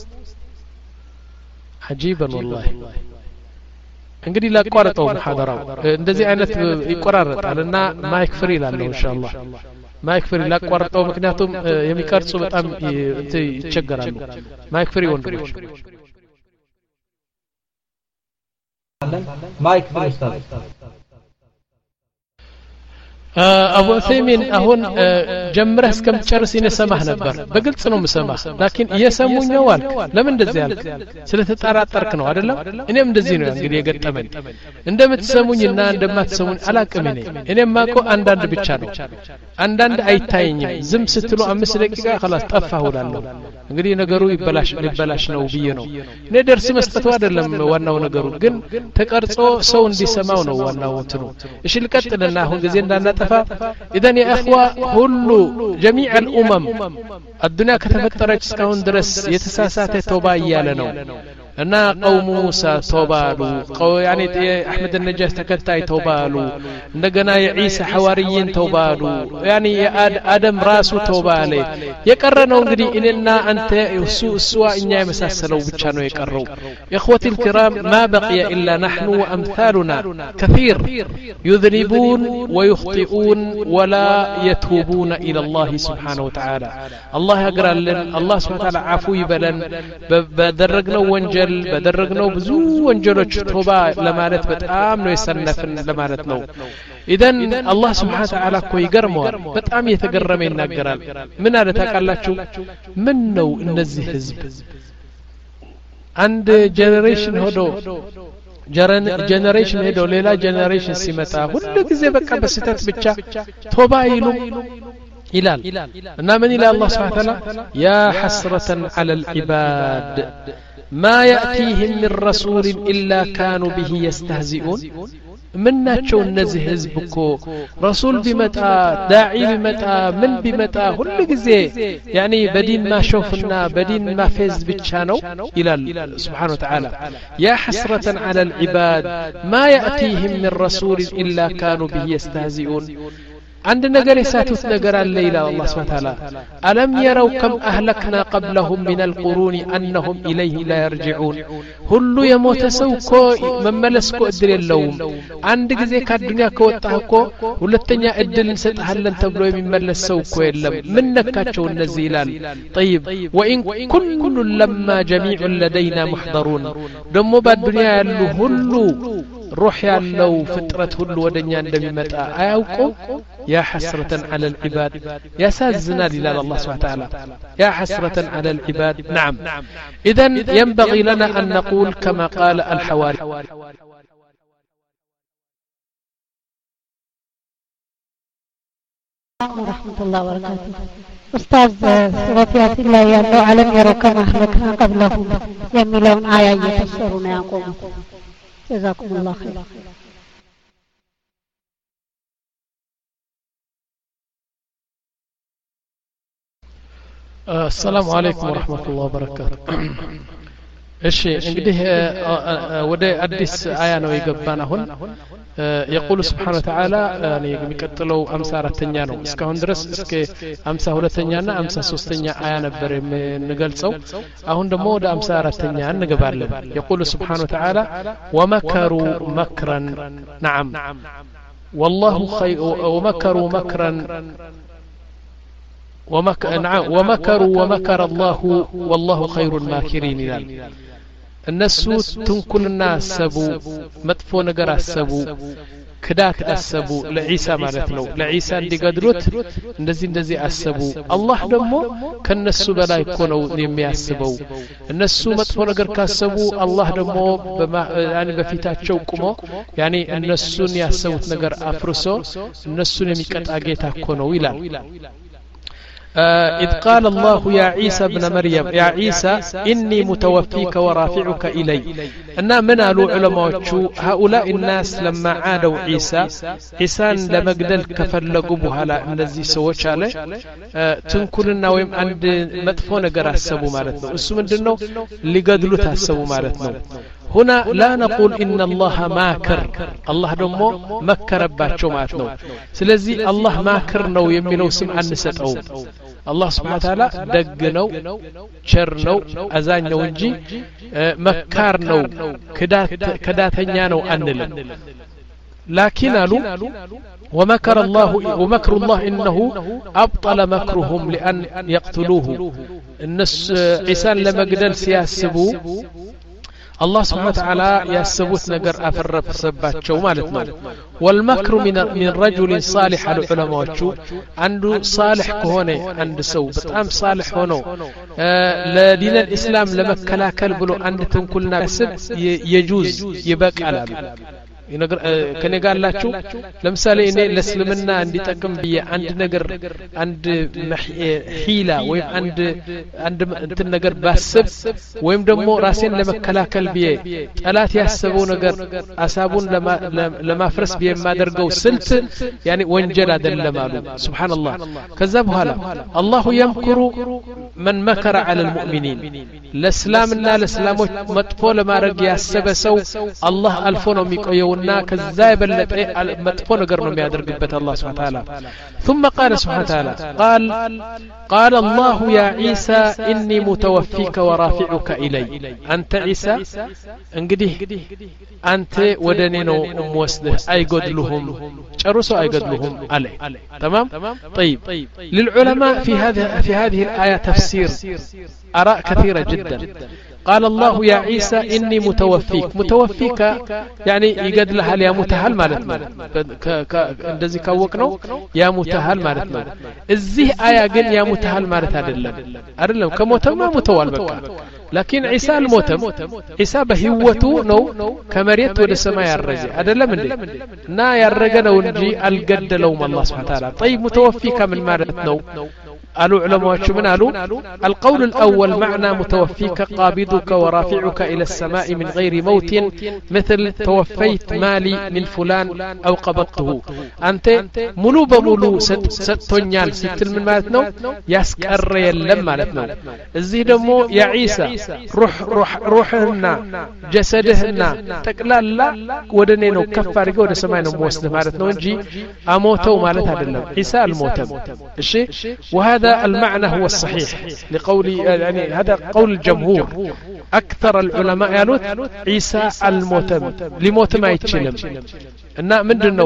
عجيبا والله እንግዲህ ላቋርጠው መሐደራው እንደዚህ አይነት ይቆራረጣልና ማይክ ፍሪ ላለው ኢንሻአላህ ማይክ ፍሪ ላቋርጠው ምክንያቱም የሚቀርጹ በጣም ይቸገራሉ ማይክ ፍሪ ወንድሞች ማይክ ፍሪ ኡስታዝ አቡ ዑሰይሚን አሁን ጀምረህ እስከምጨርስ ይነሰማህ ነበር በግልጽ ነው የምሰማህ ላኪን እየሰሙኝ ነው አልክ ለምን እንደዚህ አልክ ስለተጣራጠርክ ነው አይደለም እኔም እንደዚህ ነው እንግዲህ የገጠመኝ እንደምትሰሙኝና እንደማትሰሙኝ አላቅም እኔ እኔም ማቆ አንዳንድ ብቻ ነው አንዳንድ አይታየኝም ዝም ስትሉ አምስት ደቂቃ خلاص ጠፋሁላለሁ እንግዲህ ነገሩ ይበላሽ ሊበላሽ ነው ብዬ ነው እኔ ደርስ መስጠቱ አይደለም ዋናው ነገሩ ግን ተቀርጾ ሰው እንዲሰማው ነው ዋናው እንትኑ እሺ ልቀጥልና አሁን ጊዜ እንዳናጠፋ اذا يا اخوه ሁሉ جميع الامم الدنيا ከተፈጠረች እስካሁን ድረስ የተሳሳተ ተውባ ያለ ነው እና قوم موسى توبالو قو يعني احمد النجاح ተከታይ توبالو እንደገና የኢሳ ሐዋርይን توبالو يعني የአደም ራሱ توباله የቀረነው እንግዲህ እኔና አንተ እሱ እሷ እኛ የመሳሰለው ብቻ ነው የቀረው اخوتي الكرام ما بقي الا نحن وامثالنا كثير يذنبون ويخطئون ولا يتوبون الى الله سبحانه وتعالى الله يقرألن الله سبحانه وتعالى عفو يبلن بدرجنا ወንጀል በደረግነው ብዙ ወንጀሎች ተውባ ለማለት በጣም ነው የሰነፍን ለማለት ነው ኢደን አላህ Subhanahu Wa Ta'ala እኮ ይገርመዋል በጣም የተገረመ ይናገራል ምን አለ ታውቃላችሁ ምን ነው እነዚህ ህዝብ አንድ ጄኔሬሽን ሆዶ ጄኔሬሽን ሄዶ ሌላ ጄኔሬሽን ሲመጣ ሁሉ ጊዜ በቃ በስተት ብቻ ተውባ ይሉ ይላል እና ምን ይላል አላህ Subhanahu Wa Ta'ala ያ ሐስረተን ዐለል ዒባድ ما يأتيهم من رسول إلا كانوا به يستهزئون ምናቸው እነዚህ ህዝብ እኮ ረሱል ቢመጣ ዳዒ ቢመጣ ምን ቢመጣ ሁሉ ጊዜ ያኒ በዲን ማሾፍና በዲን ማፈዝ ብቻ ነው ይላል Subhanahu Wa Ta'ala يا حسرة على العباد ما يأتيهم من رسول إلا كانوا به يستهزئون عند نجر ساتوت نجر الليلة الله سبحانه وتعالى ألم يروا كم أهلكنا قبلهم من القرون أنهم إليه لا يرجعون هلو يموت سوكو من ملسكو أدل اللوم عندك زيك الدنيا كوتاكو ولتنيا أدل نستحل لن تبلو من ملس سوكو يلم منك كاتشو النزيلان طيب وإن كل لما جميع لدينا محضرون دمو بالدنيا يلو هلو روح يالله فترة هلو ودنيا عندما متى أيوكو يا حسرة على العباد يا سازنا لله الله سبحانه وتعالى يا حسرة على العباد نعم إذن ينبغي لنا أن نقول كما قال الحواري ورحمة الله وبركاته أستاذ سورة ياسين لا يالله ألم يروا كما أهلكنا قبلهم يميلون آية يفسرون يقوم جزاكم الله خير السلام عليكم ورحمة الله وبركاته እሺ እንግዲህ ወደ አዲስ አያ ነው የገባን አሁን يقول سبحانه وتعالى يعني የሚቀጥለው ሃምሳ አራተኛ ነው እስካሁን ድረስ እስከ ሃምሳ ሁለተኛ እና ሃምሳ ሶስተኛ አያ ነበር የምንገልጸው አሁን ደግሞ ወደ ሃምሳ አራተኛ እንገባለን يقول سبحانه وتعالى ومكروا مكرا نعم والله خير ومكروا مكرا ومك... نعم ومكروا ومكر الله والله خير الماكرين ይላል እነሱ ትንኩልና አሰቡ መጥፎ ነገር አሰቡ ክዳት አሰቡ ለኢሳ ማለት ነው ለኢሳ እንዲገድሉት እንደዚህ እንደዚህ አሰቡ አላህ ደግሞ ከነሱ በላይ እኮ ነው የሚያስበው እነሱ መጥፎ ነገር ካሰቡ አላህ ደግሞ ያኒ በፊታቸው ቆሞ ያኒ እነሱን ያሰቡት ነገር አፍርሶ እነሱን የሚቀጣ ጌታ እኮ ነው ይላል إذ قال الله يا عيسى ابن مريم يا عيسى إني متوفيك ورافعك إلي أن من قالوا علماء هؤلاء الناس لما عادوا عيسى عيسى لما قدل كفلقوا بهلا الذي سوى عليه تنكلنا ويم عند مدفون قرأ السبو مالتنا اسم الدنو اللي قدلوا تهسبوا مالتنا هنا لا نقول إن الله ماكر الله دمو مكر باتشو ماتنو سلزي الله ماكر نو يميلو سمع النسطو الله سبحانه وتعالى دقنو شرنو أزانو انجي مكارنو كداتنيانو أنلن لكن قالوا ومكر الله ومكر الله إنه أبطل مكرهم لأن يقتلوه الناس عيسى لما قدل سياسبو الله سبحانه وتعالى يسبوت نجر أفرب سباتشو مالتنا والمكر من من رجل صالح على العلماء شو عنده صالح كهونه عنده سو بتأم صالح هونه آه لدين الإسلام لما كلا كلبلو عند تنكلنا بسب يجوز يبقى على كان قال لا شو لمثالي إني لسلمنا عندي تكم بي عند نجر عند حيلة ويم عند عند النجر بسب ويم دمو راسين لما كلا كلبي ثلاث يحسبون نجر أسابون لما لما فرس بي ما درجوا سلت يعني وانجل هذا اللمالو سبحان الله كذب هلا الله يمكر من مكر على المؤمنين لسلامنا لسلام مطفول ما رجع السبسو الله ألفون ميكيون كذا يبلت مدفون قرنهم يادرقبت الله سبحانه وتعالى ثم قال سبحانه وتعالى قال قال الله يا عيسى إني متوفيك ورافعك إلي أنت عيسى انقديه أنت ودنينو موسده أي قد لهم شرسوا أي قد لهم عليه تمام طيب للعلماء في هذه في هذه الآية تفسير آراء كثيرة جدا قال الله يا عيسى إني متوفيك متوفيك يعني يقد لها يا متهل مالتنا اندزي كوكنو يا متهل مالتنا الزيه آية قل يا متهل مالت أدلم أدلم كموتم ما متوال بكا لكن عيسى الموتم عيسى بهوتو نو كمريت ود السماء يرجع أدلم اللي نا يرجع نونجي القد لوم الله سبحانه وتعالى طيب متوفيك من مالتنا قالوا علماء من قالوا القول الأول معنى متوفيك قابضك ورافعك إلى السماء من غير موت مثل توفيت مالي من فلان أو قبضته أنت ملو بملو ستونيال ستل من مالتنا يسكر يلم مالتنا الزي دمو يا عيسى روح روح روحنا جسدهنا تقلال لا ودنينو كفارك ود سماينو موسد مالتنا نجي أموتو مالت هذا اللم عيسى الموتم الشيء وهذا هذا المعنى هو الصحيح لقول يعني هذا قول الجمهور أكثر العلماء قالوا عيسى الموتم لموت ما يتشلم إن من دنو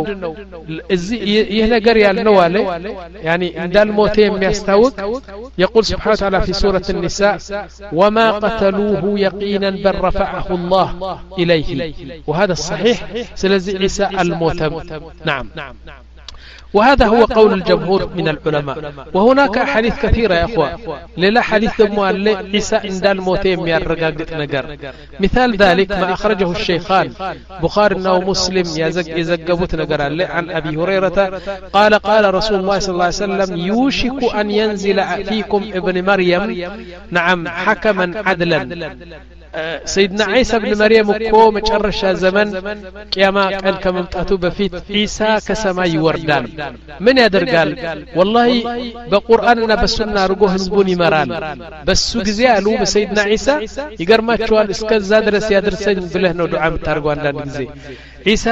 يهنا قرية النوالي يعني عند الموتين يستوك يقول سبحانه وتعالى في سورة النساء وما قتلوه يقينا بل رفعه الله إليه وهذا الصحيح سلزي عيسى الموتم نعم وهذا هو قول الجمهور من العلماء وهناك حديث كثيرة يا أخوة للا حديث دموال عيسى عند الموتين يرقاقت نقر مثال ذلك ما أخرجه الشيخان بخاري ومسلم يزقبت نقر عن أبي هريرة قال قال رسول الله صلى الله عليه وسلم يوشك أن ينزل فيكم ابن مريم نعم حكما عدلا سيدنا عيسى بن مريم كو مجرش زمن قيامة قال كممطاتو بفيت عيسى كسما يوردان من يدر قال والله بقرآننا بسنة رجو حزبون يمران بس غزي قالوا بسيدنا عيسى يغرماچوال اسكزا درس يادرسن بله ነው ዱዓ ምታርገው አንዳንድ ጊዜ عيسى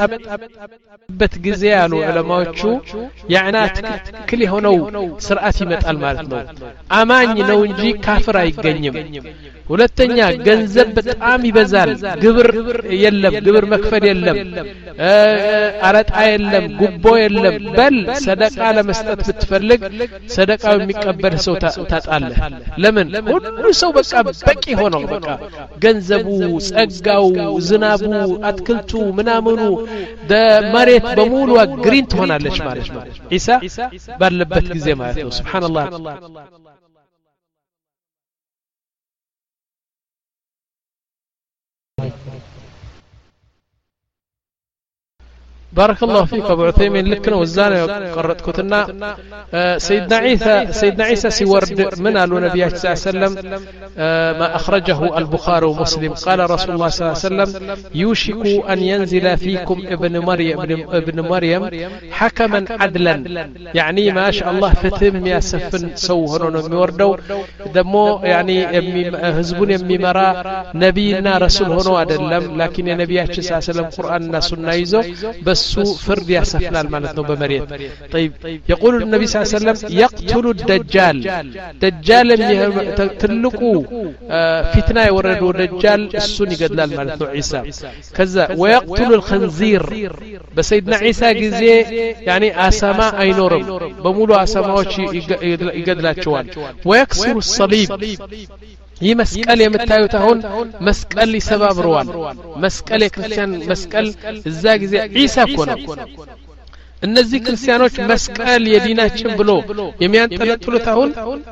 በመጣበት ጊዜ ያሉ ዑለማዎቹ ያዕናት ክሊ ሆነው ስርዓት ይመጣል ማለት ነው አማኝ ነው እንጂ ካፍር አይገኝም ሁለተኛ ገንዘብ በጣም ይበዛል ግብር የለም ግብር መክፈል የለም አረጣ የለም ጉቦ የለም በል ሰደቃ ለመስጠት ብትፈልግ ሰደቃው የሚቀበል ሰው ታጣለህ ለምን ሁሉ ሰው በቃ በቂ ሆነው በቃ ገንዘቡ ጸጋው ዝናቡ አትክልቱ ምናምኑ መሬት በሙሉ ግሪን ትሆናለች ማለት ነው ኢሳ ባለበት ጊዜ ማለት ነው ሱብሃንአላህ بارك الله فيك ابو عثيمين لكنا وزانا قرأتكتنا سيدنا عيسى سيدنا عيسى سيورد من قالوا نبي صلى الله عليه وسلم ما أخرجه البخاري ومسلم قال رسول الله صلى الله عليه وسلم يوشك أن ينزل فيكم ابن مريم ابن مريم حكما عدلا يعني ما شاء الله فتم يا سفن سوهرون ميوردو دمو يعني حزبون يميمرا نبينا رسول هنا ادلم لكن النبي صلى الله عليه وسلم قرآننا سنة يزو بس فرد يسفنا المالتنا بمريت طيب يقول النبي صلى الله عليه وسلم يقتل الدجال دجال تلقوا فتنة يوردوا دجال السني قدل المالتنا عيسى كذا ويقتل الخنزير بسيدنا عيسى جزي يعني أسماء أينورم بمولو أسماء يقدل شوال ويكسر الصليب ይህ መስቀል የምታዩት አሁን መስቀል ሊሰባብረዋል መስቀል የክርስቲያን መስቀል እዛ ጊዜ ዒሳ እኮ ነው እነዚህ ክርስቲያኖች መስቀል የዲናችን ብሎ የሚያንጠለጥሉት አሁን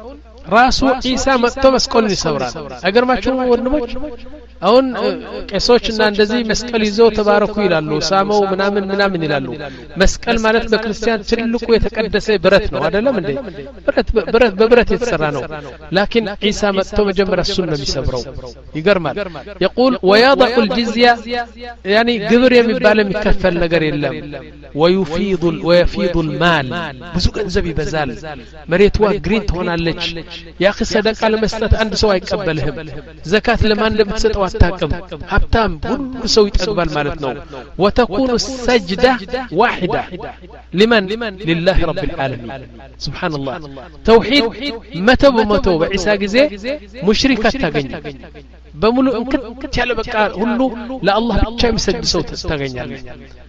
ራሱ ዒሳ መጥቶ መስቀልን ይሰብራል አገርማችሁ ወንድሞች አሁን ቄሶችና እንደዚህ መስቀል ይዘው ተባረኩ ይላሉ ሳመው ምናምን ምናምን ይላሉ መስቀል ማለት በክርስቲያን ትልቁ የተቀደሰ ብረት ነው አይደለም እንዴ ብረት ብረት በብረት የተሰራ ነው لكن ዒሳ መጥቶ መጀመሪያ እሱን ነው የሚሰብረው ይገርማል يقول ويضع الجزيه يعني ግብር የሚባል የሚከፈል ነገር የለም ويفيض ويفيض المال ብዙ ገንዘብ ይበዛል መሬቷ ግሪን ትሆናለች يا اخي صدقه ለመስጠት አንድ ሰው አይቀበልህም ዘካት ለማን እንደምትሰጠው አታውቅም ሀብታም ሁሉ ሰው ይጠግባል ማለት ነው وتكون السجده واحده لمن لله رب العالمين سبحان الله توحيد متى بمتى بعيسى ጊዜ ሙሽሪክ አታገኝ በሙሉ እንክት ያለ በቃ ሁሉ ለአላህ ብቻ የሚሰግድ ሰው ታገኛለህ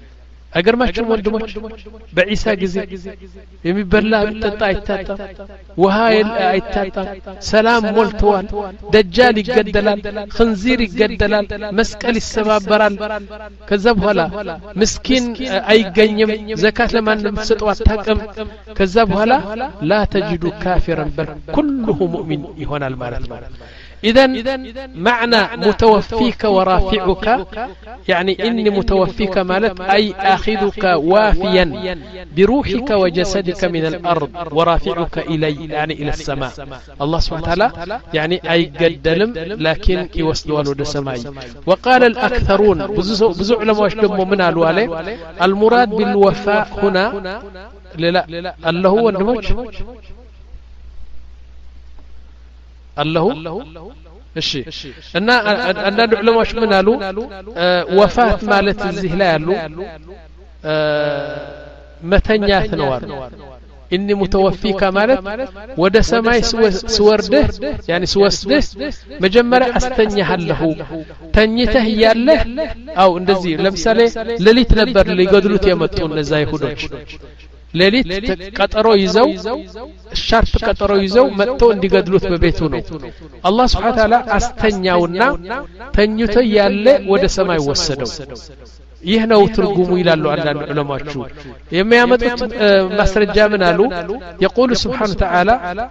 አገርማችሁ ወንድሞች በዒሳ ጊዜ የሚበላ የሚጠጣ አይታጣ ውሃ አይታጣ ሰላም ሞልቷል ደጃል ይገደላል خنزير ይገደላል መስቀል ይሰባበራል ከዛ በኋላ ምስኪን አይገኝም ዘካት ለማን እንደምትሰጠው አታውቅም ከዛ በኋላ لا تجد كافرا بل كله مؤمن ይሆናል ማለት ነው إذن معنى متوفيك ورافعك يعني إني متوفيك مالت أي آخذك وافيا بروحك وجسدك من الأرض ورافعك إلي يعني إلى السماء. الله سبحانه وتعالى يعني أي قدلم لكن يوصلوا له السماء. وقال الأكثرون بزع لما يشتموا من الوالي المراد بالوفاء هنا لا الله هو النمج الله እሺ እና አንዳንድ ዑለማዎች ምን አሉ ወፋት ማለት እዚህ ላይ ያሉ መተኛት ነው አሉ إني متوفيك مالت ወደ ሰማይ ስወርድህ يعني ስወስድህ መጀመሪያ አስተኛሃለሁ ተኝተህ ያለህ አው እንደዚህ ለምሳሌ ሌሊት ነበር ሊገድሉት የመጡ እነዛ ይሁዶች ሌሊት ቀጠሮ ይዘው ሻርፕ ቀጠሮ ይዘው መጥተው እንዲገድሉት በቤቱ ነው አላህ Subhanahu Wa Ta'ala አስተኛውና ተኝቶ ያለ ወደ ሰማይ ወሰደው ይህ ነው ትርጉሙ ይላሉ አንዳንድ ዑለማዎቹ የሚያመጡት ማስረጃ ምን አሉ يقول سبحانه وتعالى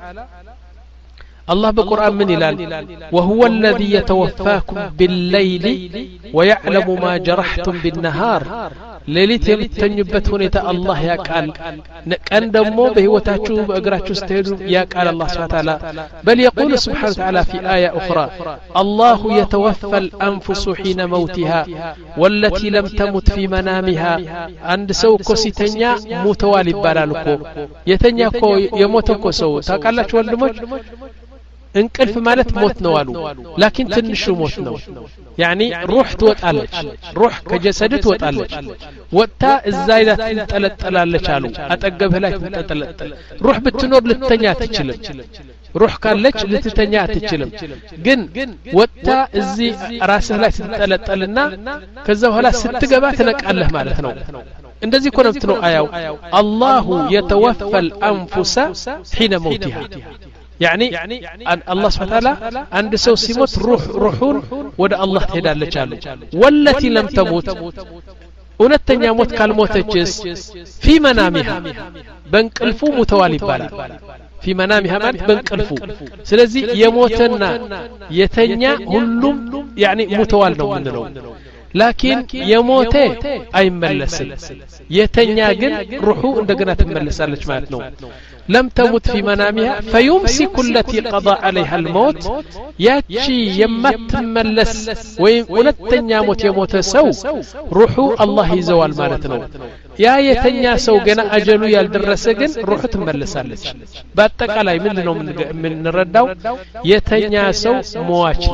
الله بالقرآن من إلال وهو الذي يتوفاكم بالليل ويعلم ما جرحتم بالنهار ليلت يمتنيبت هنيتا الله يقال كان دمو بهوتاچو باغراچو استهدو يقال الله سبحانه وتعالى بل يقول سبحانه وتعالى في آية أخرى الله يتوفى الأنفس حين موتها والتي لم تمت في منامها عند سو كوسيتنيا متوالي بالالكو يتنيا كو يموتو سو تاقالاچو ወንድሞች እንቅልፍ ማለት ሞት ነው አሉ ላኪን ትንሹ ሞት ነው يعني روح ትወጣለች روح ከጀሰድ ትወጣለች ወጣ እዛ ይላ ትንጠለጠላለች አሉ አጠገብህ ላይ ትንጠለጠል روح ብትኖር ልትተኛ አትችልም روح ካለች ልትተኛ አትችልም ግን ወጣ እዚ ራስህ ላይ ትንጠለጠልና ከዛ በኋላ ስትገባ ትነቃለህ ማለት ነው እንደዚህ ኮነብት ነው አያው الله يتوفى الأنفس حين موتها يعني الله سبحانه وتعالى عند سو سيموت روح روحون ود الله تهدالچ አሉ والتي لم تموت እውነተኛ ሞት ካልሞተችስ في منامها በእንቅልፉ ሙተዋል ይባላል في منامها ማለት በእንቅልፉ ስለዚህ የሞተና የተኛ ሁሉም يعني ሙተዋል ነው ምንለው لكن يموت أي ملسل يتنيا جن روحه عندنا تملسالش ماتنو لم تمت في منامها فيمسك التي قضى عليها الموت ياتشي يمت ملس ونتنيا موت يموت سو روحه الله يزوال مالتنو يا يتنيا سو جنا أجلو يالدرس جن روحه تملسالش باتقالاي من لنو من نرداو يتنيا سو مواتش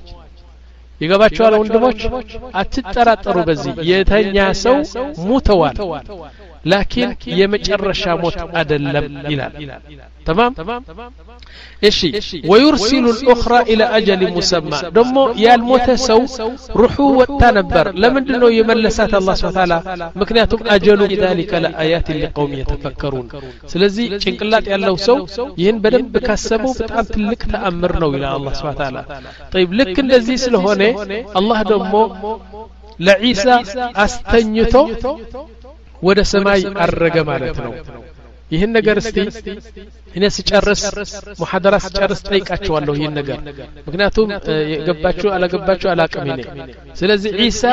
ይገባችኋል ወንድሞች አትጠራጠሩ በዚህ የተኛ ሰው ሙተዋል ላኪን የመጨረሻ ሞት አይደለም ይላል تمام እሺ ويرسل الاخرى الى اجل مسمى ደሞ ያልሞተ ሰው روحه ወጣ ነበር ለምንድነው የመለሳት አላህ Subhanahu Wa Ta'ala ምክንያቱም አጀሉ ذلك لآيات لقوم يتفكرون ስለዚህ ጭንቅላት ያለው ሰው ይህን በደንብ ካሰበው በጣም ትልቅ ተአምር ነው ይላል አላህ Subhanahu Wa Ta'ala طيب ልክ እንደዚህ ስለሆነ አላህ ደሞ ለኢሳ አስተኝቶ ወደ ሰማይ አረገ ማለት ነው ይህን ነገር እስቲ እኔ ሲጨርስ ሙሐደራ ሲጨርስ ጠይቃቸዋለሁ ይህን ነገር ምክንያቱም የገባችሁ አላገባችሁ አላቀም እኔ ስለዚህ ኢሳ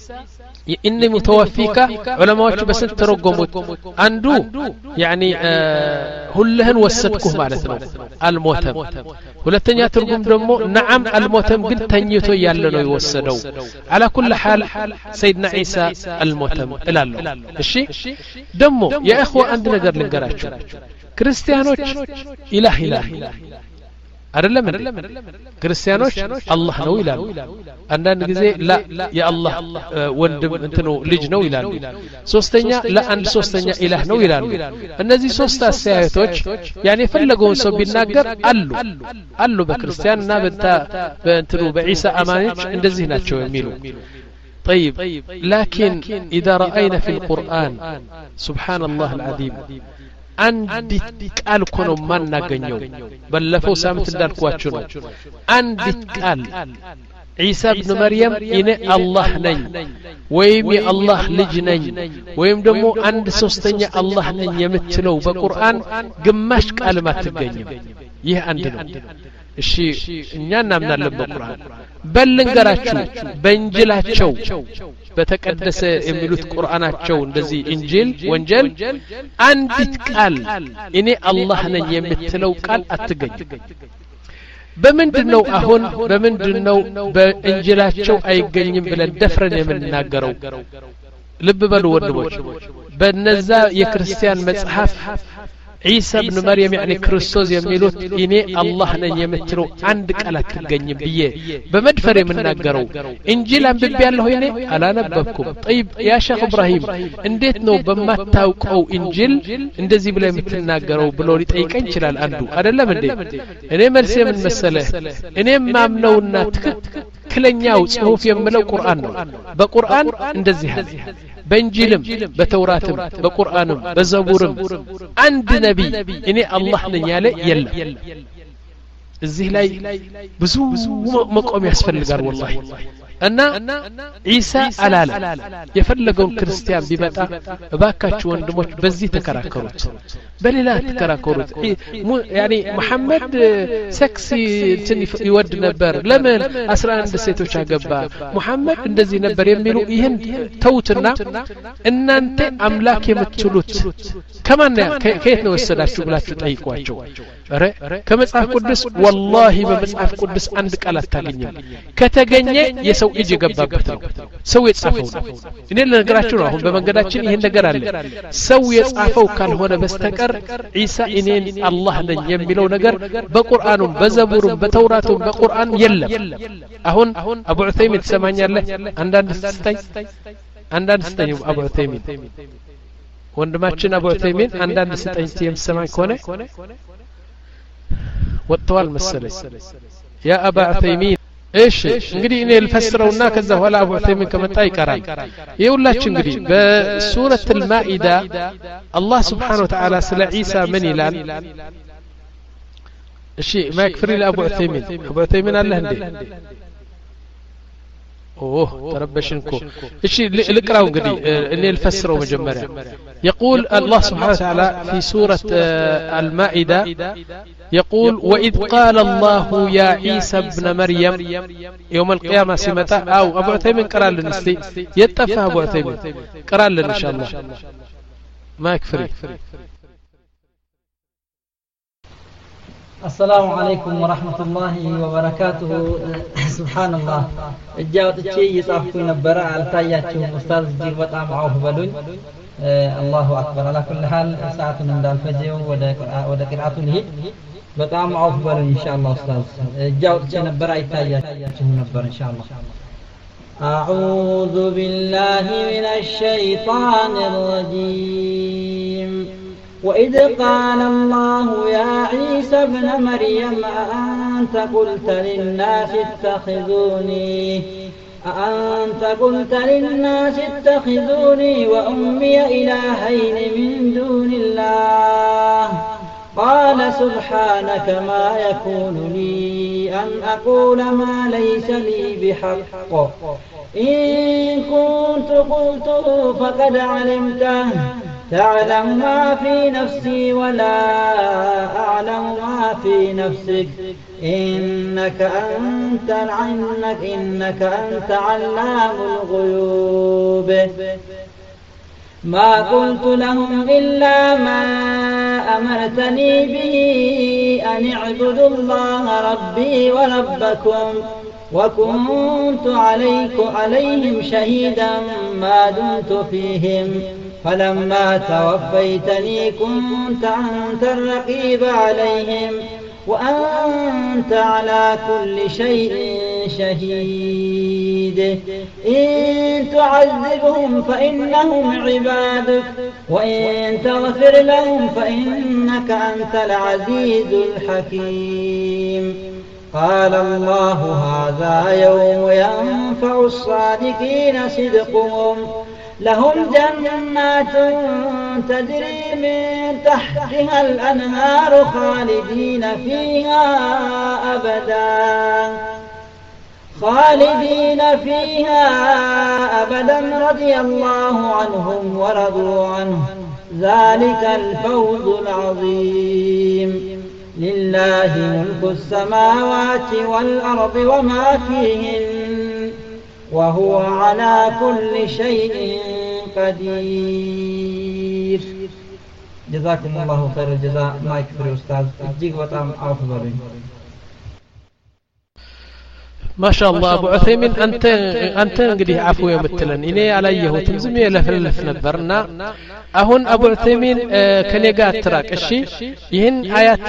إني متوفيك علماء بس ترجموا عنده يعني هلهن وسدكه مالتنا الموتم ولا تنيا ترجم دمو نعم الموتم قلت تنيتو يالله يوسدوا على كل حال سيدنا عيسى الموتم لا لا الشيء دمو يا إخوة عندنا قر لنقراتشو كريستيانوش إله إله አይደለም ክርስቲያኖች አላህ ነው ይላሉ አንዳንድ ጊዜ ላ የአላህ ወንድም እንትኑ ልጅ ነው ይላሉ ሶስተኛ ለአንድ ሶስተኛ ኢላህ ነው ይላሉ እነዚህ ሶስት አስተያየቶች ያኔ ፈለገውን ሰው ቢናገር አሉ አሉ በክርስቲያንና በእንታ በእንትኑ በኢሳ አማኞች እንደዚህ ናቸው የሚሉ طيب لكن اذا راينا في القران سبحان الله العظيم አንዲት ቃል እኮ ነው ማናገኘው በለፈው ሳምንት እንዳልኳችሁ ነው አንዲት ቃል ኢሳ ኢብኑ መርየም እኔ አላህ ነኝ ወይም የአላህ ልጅ ነኝ ወይም ደግሞ አንድ ሶስተኛ አላህ ነኝ የምትለው በቁርአን ግማሽ ቃል ማትገኝም ይህ አንድ ነው እሺ እኛ እናምናለን በቁርአን በልንገራችሁ በእንጅላቸው በተቀደሰ የሚሉት ቁርአናቸው እንደዚህ እንጂል ወንጀል አንዲት ቃል እኔ አላህ ነኝ የምትለው ቃል አትገኝ በመንድነው አሁን በመንድነው በእንጅላቸው አይገኝም ብለን ደፍረን የምንናገረው ልብ በሉ ወንድሞች በነዛ የክርስቲያን መጽሐፍ عيسى ابن مريم يعني كريستوس يميلوت إني الله نن يمتلو عند قالت تغنيم بيه بمدفر يمناغرو انجيل انبب يالله هنا الا نببكم طيب يا شيخ ابراهيم እንዴት ነው በማታውቀው እንጂል እንደዚህ ብለ የምትናገረው ብሎ ሊጠይቀኝ ይችላል አንዱ አይደለም እንዴ እኔ መልስ ምን መሰለህ እኔም ማምነውና ትክክለኛው ጽሁፍ የምለው ቁርአን ነው በቁርአን እንደዚህ አለ በእንጂልም በተውራትም በቁርአንም በዘቡርም አንድ ነብይ እኔ አላህ ነኝ ያለ የለም እዚህ ላይ ብዙ መቆም ያስፈልጋል والله እና ኢሳ አላለ የፈለገው ክርስቲያን ቢመጣ እባካችሁ ወንድሞች በዚህ ተከራከሩት በሌላ ተከራከሩት يعني محمد ሴክሲ እንትን ይወድ ነበር ለምን አስራ አንድ ሴቶች አገባ محمد እንደዚህ ነበር የሚሉ ይሄን ተውትና እናንተ አምላክ የምትሉት ከማን ከየት ነው ወሰዳችሁ ብላችሁ ጠይቋቸው አረ ከመጽሐፍ ቅዱስ والله በመጽሐፍ ቅዱስ አንድ ቃል አታገኝም ከተገኘ የሰው እጅ ገባበት ነው ሰው የጻፈው እኔ ለነገራችሁ ነው አሁን በመንገዳችን ይሄን ነገር አለ ሰው የጻፈው ካልሆነ በስተቀር ኢሳ እኔን አላህ ነኝ የሚለው ነገር በቁርአኑም በዘቡሩም በተውራቱም በቁርአን የለም አሁን አቡ ዑሰይሚን ተሰማኛለህ አንዳንድ ስተኝ አንዳንድ ስተኝ አቡ ዑሰይሚን ወንድማችን አቡ ዑሰይሚን አንዳንድ ስተኝ የምሰማኝ ከሆነ ወጥቷል መሰለኝ ያ አባ ዑሰይሚን ايش እንግዲህ እኔ ልፈስረውና ከዛ በኋላ አቡ ዑሰይሚን ከመጣ ይቀራል ይውላችሁ እንግዲህ በሱረቱ አልማኢዳ አላህ Subhanahu Wa Ta'ala ስለ ኢሳ ምን ይላል እሺ ማይክፍሪ ለአቡ ዑሰይሚን አቡ ዑሰይሚን አለህ እንዴ اوه تربشنكو ايش اقراو እንግዲህ እኔ ልፈስረው መጀመሪያ يقول الله سبحانه وتعالى في سورة المائدة يقول وإذ قال الله يا عيسى ابن مريم يوم القيامة سمتا أو أبو عثيمين قرأ لنا يتفى أبو عثيمين قرأ لنا إن شاء الله ما يكفري السلام عليكم ورحمة الله وبركاته سبحان الله الجاوت الشيء يصافكم نبرا على تاياتكم أستاذ جيل بطعم عوف بلون الله أكبر على كل حال ساعة من الفجر ودا قراءة له بطعم عوف بلون إن شاء الله أستاذ الجاوت الشيء نبرا على تاياتكم نبرا إن شاء الله أعوذ بالله من الشيطان الرجيم وإذ قال الله يا عيسى ابن مريم أأنت قلت للناس اتخذوني أأنت قلت للناس اتخذوني وأمي إلهين من دون الله قال سبحانك ما يكون لي أن أقول ما ليس لي بحق إن كنت قلته فقد علمته تعلم ما في نفسي ولا أعلم ما في نفسك إنك أنت عنك إنك أنت علام الغيوب ما قلت لهم إلا ما أمرتني به أن اعبدوا الله ربي وربكم وكنت عليكم عليهم شهيدا ما دمت فيهم فلما توفيتني كنت أنت الرقيب عليهم وأنت على كل شيء شهيد إن تعذبهم فإنهم عبادك وإن تغفر لهم فإنك أنت العزيز الحكيم قال الله هذا يوم ينفع الصادقين صدقهم لهم جنات تجري من تحتها الأنهار خالدين فيها أبدا خالدين فيها أبدا رضي الله عنهم ورضوا عنه ذلك الفوز العظيم لله ولله ملك السماوات والأرض وما فيهن وهو على كل شيء قدير جزاكم الله خير الجزاء ما يكفر أستاذ እጅግ በጣም አፍ በሉኝ ما شاء الله ابو عثيمين انت انت እንግዲህ አፉ የምትለን እኔ ያላየሁትም ዝም የለፈለፍ ነበርና አሁን አቡ ዑሰይሚን ከኔ ጋር አትራቅ እሺ ይህን አያት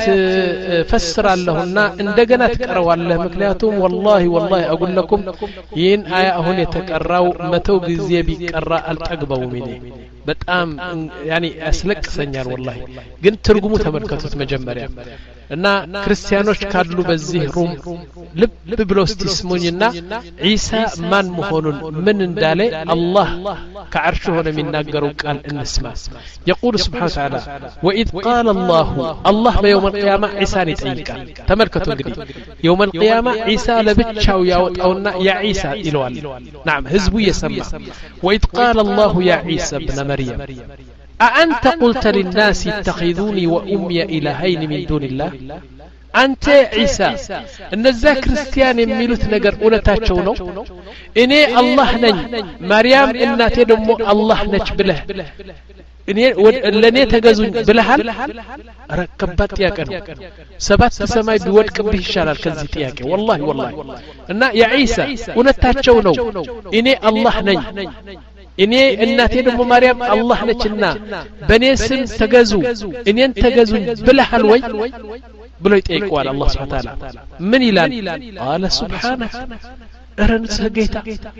ፈስራለሁና እንደገና ትቀራዋለህ ምክንያቱም والله والله اقول لكم ይህን አያ አሁን የተቀራው መቶ ጊዜ ቢቀራ አልጠግበውም እኔ በጣም ያኒ አስለቅሰኛል والله ግን ትርጉሙ ተመልከቱት መጀመሪያ እና ክርስቲያኖች ካሉ በዚህ ሩም ልብ ብለው እስቲስሙኝና ኢሳ ማን መሆኑን ምን እንዳለ አላህ ከዓርሹ ሆነ የሚናገረው ቃል እንስማ يقول سبحانه وتعالى وإذ قال الله الله بيوم القيامة عيسى يطيقال تملكتوا እንግዲህ يوم القيامة عيسى ለብቻው ያወጣውና يا عيسى ይለዋል نعم ህዝቡ يسمع وإذ قال الله يا عيسى ابن مريم أأنت قلت للناس اتخذوني وأمي إلهين من دون الله أنت عيسى እነዛ ክርስቲያን የሚሉት ነገር እውነታቸው ነው እኔ አላህ ነኝ ማርያም እናቴ ደግሞ አላህ ነች ብለህ እኔ ለኔ ተገዙኝ ብለሃል ረከባት ያቀን ሰባት ሰማይ ቢወድቅብህ ይሻላል ከዚህ ጥያቄ والله والله እና ያ ዒሳ እውነታቸው ነው እኔ አላህ ነኝ እኔ እናቴ ደግሞ ማርያም አላህ ነችና በኔ ስም ተገዙ እኔን ተገዙኝ ብለሃል ወይ ብሎ ይጠይቀዋል አላህ Subhanahu Wa Ta'ala ምን ይላል አለ ሱብሃንህ እረንስ ጌታ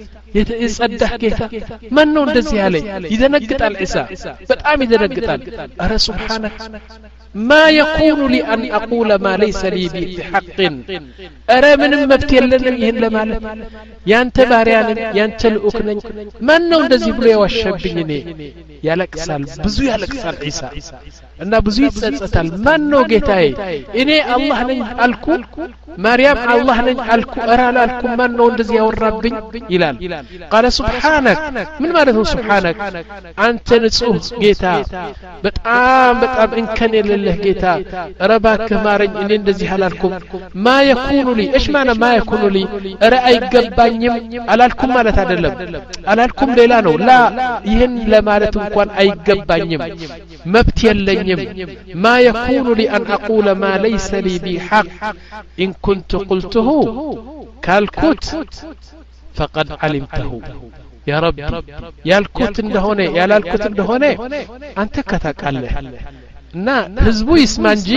የተጸዳህ ጌታ ማን ነው እንደዚህ ያለ ይደነግጣል ዒሳ በጣም ይደነግጣል አረ ሱብሃንህ ما يكون لي أن أقول ما ليس لي بحق أرى من مبت يلنم يهن لمالك يانت باريان يانت لأكنن من نو ندزي بلو يوشبيني يالك سال بزو يالك سال عيسى أنا بزو يتسأل من نو جيتاي إني الله نين ألكو مريم الله نين ألكو أرى لألكو من نو ندزي يوربين يلال قال سبحانك من ما له سبحانك أنت نسوه جيتا بتعام بتعام إن كان لله جيتا رباك مارن إن ندزي حلالكم ما يكون لي إيش معنى ما يكون لي رأي جبانيم على الكم ما نتعلم على الكم ليلانو لا يهن لما نتوقع أي جبانيم مبتيلنيم ما يكون لي أن أقول ما ليس لي بحق إن كنت قلته كالكوت فقد علمته يا رب يا الكوت እንደሆነ يا الكوت እንደሆነ አንተ ከተቃለህ እና ህዝቡ ይስማ እንጂ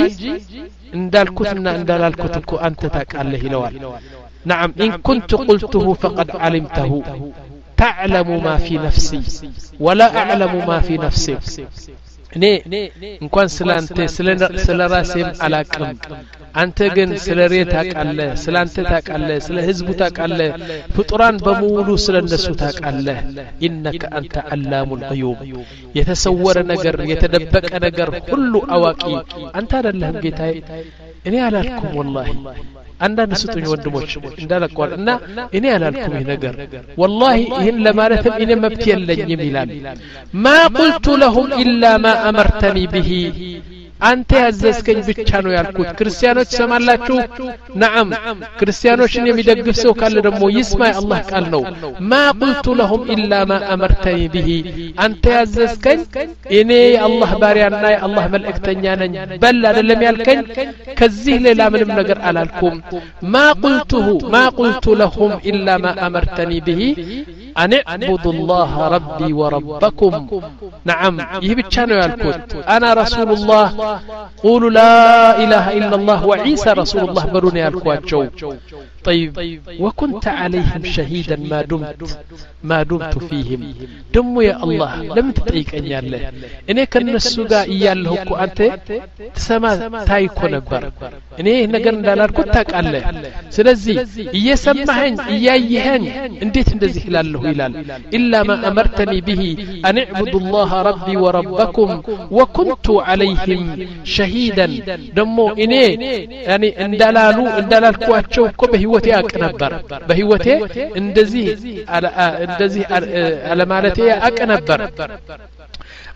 እንዳልኩትና እንዳላልኩት እኮ አንተ ታቃለህ ይለዋል نعم إن كنت قلته فقد علمته تعلم ما في نفسي ولا أعلم ما في نفسك እኔ እንኳን ስላንተ ስለራሴም አላቅም አንተ ግን ስለሬ ታቃለህ ስላንተ ታቃለህ ስለ ህዝቡ ታቃለህ ፍጡራን በሙሉ ስለነሱ ታቃለህ ኢነከ አንተ አላሙል ገዩብ የተሰወረ ነገር የተደበቀ ነገር ሁሉ አዋቂ አንተ አይደለህም ጌታዬ እኔ አላልኩም والله አንዳንድ ስጡኝ ወንድሞች እንዳለቋል እና እኔ አላልኩም ይሄ ነገር والله ይሄን ለማለትም እኔ መብት የለኝም ይላል ما قلت لهم الا ما امرتني به አንተ ያዘዝከኝ ብቻ ነው ያልኩት ክርስቲያኖች ሰማላችሁ نعم ክርስቲያኖችን የሚደግፍ ሰው ካለ ደግሞ ይስማ አላህ ቃል ነው ما قلت لهم الا ما امرتني به አንተ ያዘዝከኝ እኔ አላህ ባሪያና አላህ መልእክተኛ ነኝ በል አይደለም ያልከኝ ከዚህ ሌላ ምንም ነገር አላልኩም ما قلته ما قلت لهم الا ما امرتني به أن اعبدوا الله ربي وربكم نعم ይህ ብቻ ነው ያልኩት أنا رسول الله قولوا لا إله إلا الله وعيسى رسول الله بروني يالكواቸው طيب وكنت عليهم شهيدا ما دمت ما دمت فيهم دم يا الله لم تطيقني الله اني كنسو غا እያለሁ እኮ አንተ ተሰማ ታይኮ ነበር እኔ ነገር እንዳላልኩት ታውቃለህ ስለዚህ እየሰማኸኝ እያየኸኝ እንዴት እንደዚህ ይላልሁ ይላል إلا ما أمرتني به أن اعبدوا الله ربي وربكم وكنت عليهم شهيدا دمو اني يعني እንዳላሉ እንዳላልኳቸው እኮ በህይወቴ አቅ ነበር በህይወቴ እንደዚህ እንደዚህ አለ ማለቴ አቅ ነበር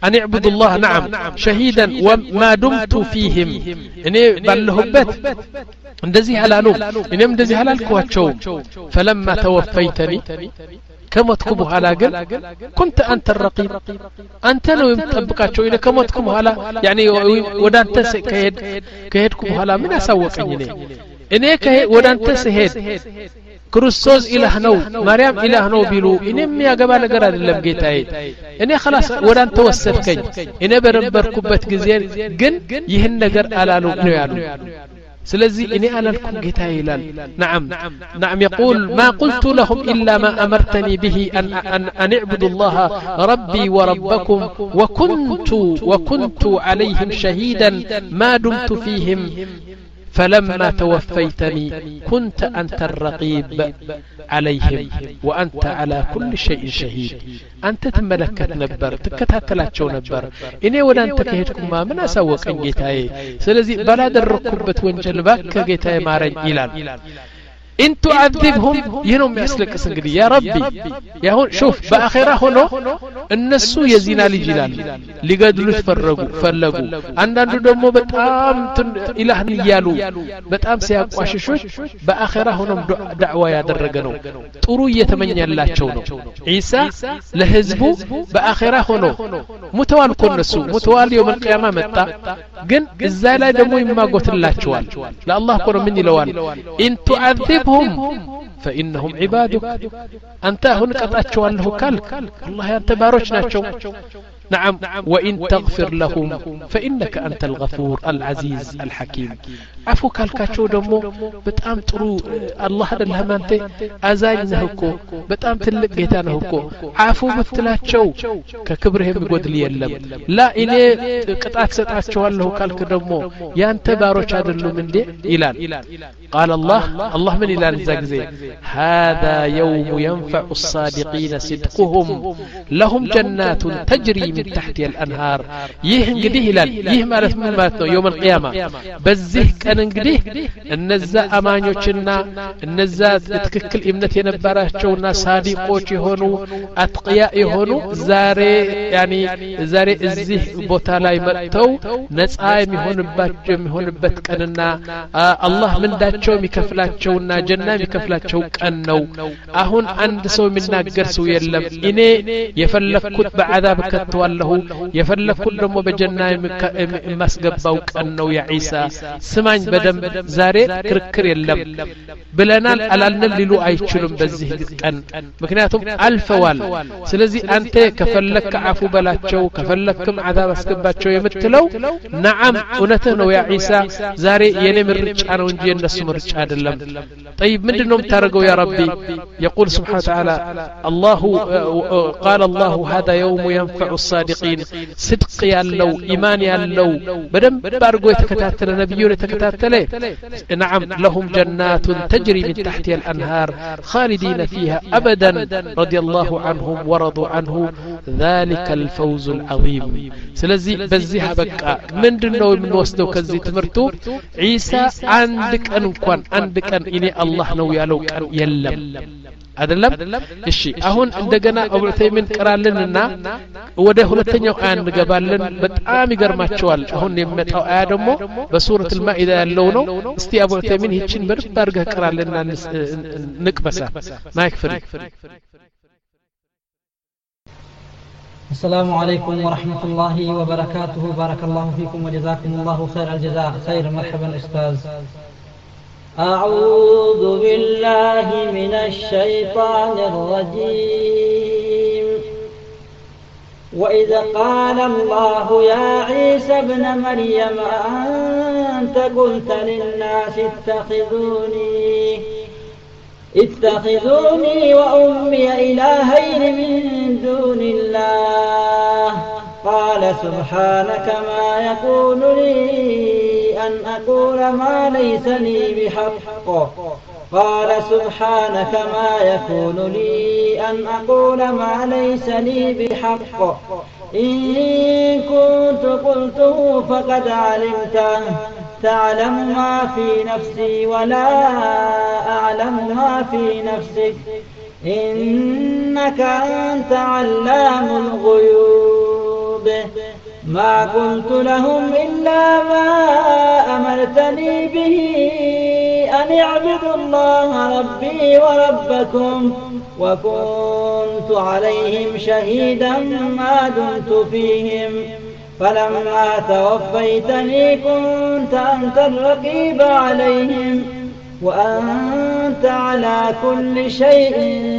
أن اعبدوا الله نعم شهيدا وما دمت فيهم إني بالهبت እንደዚህ አላሉ እኔም እንደዚህ አላልኳቸው فلما توفيتني ከሞትኩ በኋላ ግን كنت أنت الرقيب አንተ ነው የምትጠብቃቸው እኔ ከሞትኩ በኋላ يعني ወደ አንተ ከሄድ ከሄድኩ በኋላ ምን አሳወቀኝ እኔ እኔ ወደ አንተ ስሄድ ክርስቶስ ኢላህ ነው ማርያም ኢላህ ነው ቢሉ እኔም ያገባ ነገር አይደለም ጌታዬ እኔ خلاص ወደ አንተ ወሰድከኝ እኔ በነበርኩበት ጊዜ ግን ይህን ነገር አላሉ ነው ያሉ سلزي إني أنا لكم قتاي لال نعم نعم يقول ما قلت لهم إلا ما أمرتني به أن, أن, أن اعبدوا الله ربي وربكم وكنت وكنت عليهم شهيدا ما دمت فيهم فلما توفيتني كنت أنت الرقيب عليهم وأنت على كل شيء شهيد أنت تملكت نبر تكتاتلاتشو نبر إني ولا أنت كهتكم ما من أسوق إن جيتاي سلزي بلاد الركوبة وانجلباك كجيتاي مارج إلال إن تعذبهم ينوم يسلك سنجدي يا ربي يا هون شوف بآخرة هنا النسو يزينا لجلال لقدلوش فرقوا فلقوا عندنا دمو بتأم إله نيالو بتأم سياب واششوش بآخرة هنا دعوة يا درجنو طرو يتمنى الله شونو عيسى لهزبو بآخرة هنا متوال كون نسو متوال يوم القيامة متى جن إزاي لا دمو يما قلت الله شوال لا الله كون مني لوال إن تعذب هم فإنهم عبادك أنت هناك أتأتشوا له كالك الله أنت باروشنا شو نعم وإن تغفر لهم فإنك أنت الغفور العزيز الحكيم عفو كالكاتشو دمو بتأم ترو الله هذا الهمانتي أزاين نهكو بتأم تلق جيتان هكو عفو بتلاتشو ككبرهم بقود لي اللم لا إني قطعت ستعتشو له كالك دمو يا أنت باروش هذا اللو من دي إلان قال الله الله من إلان زاكزي هذا يوم ينفع الصادقين صدقهم لهم جنات تجري من تحت الأنهار يهن قديه هلال يهم على ثمانية يوم القيامة بزيه كان قديه النزا أمانيوشنا النزا تككل إمنة ينباراشونا صادقوش يهونو أتقياء يهونو زاري يعني زاري الزيه بوتالاي مأتو نسعى مهون بات مهون بات كاننا آه الله من داتشو مكفلاتشونا جنة مكفلاتشو كأنو أهون عند سو من ناقرسو يلم إني يفلفكت بعذاب كتوى له يفلك كل دمو بجنة مسقباو كأنه يا عيسى سمعين بدم زاري كركر يلم بلنال ألالنا للو أيشلم بزيه كأن مكنياتهم الفوال سلزي أنت كفلك عفو بلاتشو كفلكم عذاب مسقباتشو يمتلو نعم ونتنو يا عيسى زاري ينم الرجعان ونجي الناس مرجعان اللم طيب من دنهم ترقوا يا ربي يقول سبحانه وتعالى الله قال الله هذا يوم ينفع الصادقين صدق يالله إيمان يالله بدم بارقوا يتكتاتل نبيون يتكتاتل نعم لهم جنات تجري من تحتها الأنهار خالدين فيها أبدا رضي الله عنهم ورضوا عنه ذلك الفوز العظيم سلزي بزيها بكا من دنو من وسدو كزي تمرتو عيسى عندك أنكوان عندك أن إني الله نو يالو كان يلم አይደለም እሺ አሁን እንደገና ኦብረተይምን ቀራልንና ወደ ሁለተኛው አያ እንገባለን በጣም ይገርማቸዋል አሁን የሚመጣው አያ ደግሞ በሱረቱል ማኢዳ ያለው ነው እስቲ ኦብረተይምን ይችን በርብ አድርገህ ቀራልና ንቅበሳ ማይክ ፍሪ السلام عليكم ورحمة الله وبركاته بارك الله فيكم وجزاكم الله خير الجزاء خير مرحبا أستاذ أعوذ بالله من الشيطان الرجيم وإذا قال الله يا عيسى ابن مريم أنت قلت للناس اتخذوني اتخذوني وأمي إلهين من دون الله قال سبحانك ما يكون لي أن أقول ما ليس لي بحق قال سبحانك ما يكون لي أن أقول ما ليس لي بحق إن كنت قلته فقد علمته تعلم ما في نفسي ولا أعلم ما في نفسك إنك أنت علام الغيوب به ما قلت لهم إلا ما أمرتني به أن اعبدوا الله ربي وربكم وكنت عليهم شهيدا ما دمت فيهم فلما توفيتني كنت أنت الرقيب عليهم وأنت على كل شيء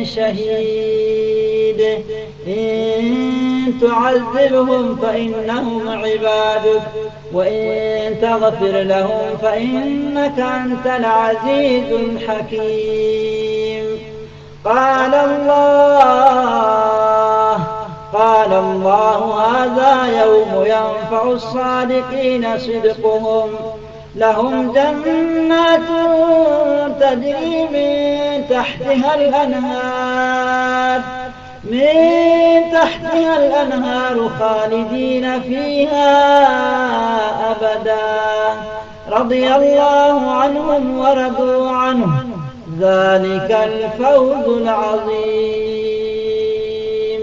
شهيد إن تعذبهم فإنهم عبادك وإن تغفر لهم فإنك أنت العزيز الحكيم قال الله قال الله هذا يوم ينفع الصادقين صدقهم لهم جنات تجري من تحتها الأنهار من تحتها الأنهار خالدين فيها أبدا رضي الله عنهم ورضوا عنه ذلك الفوز العظيم.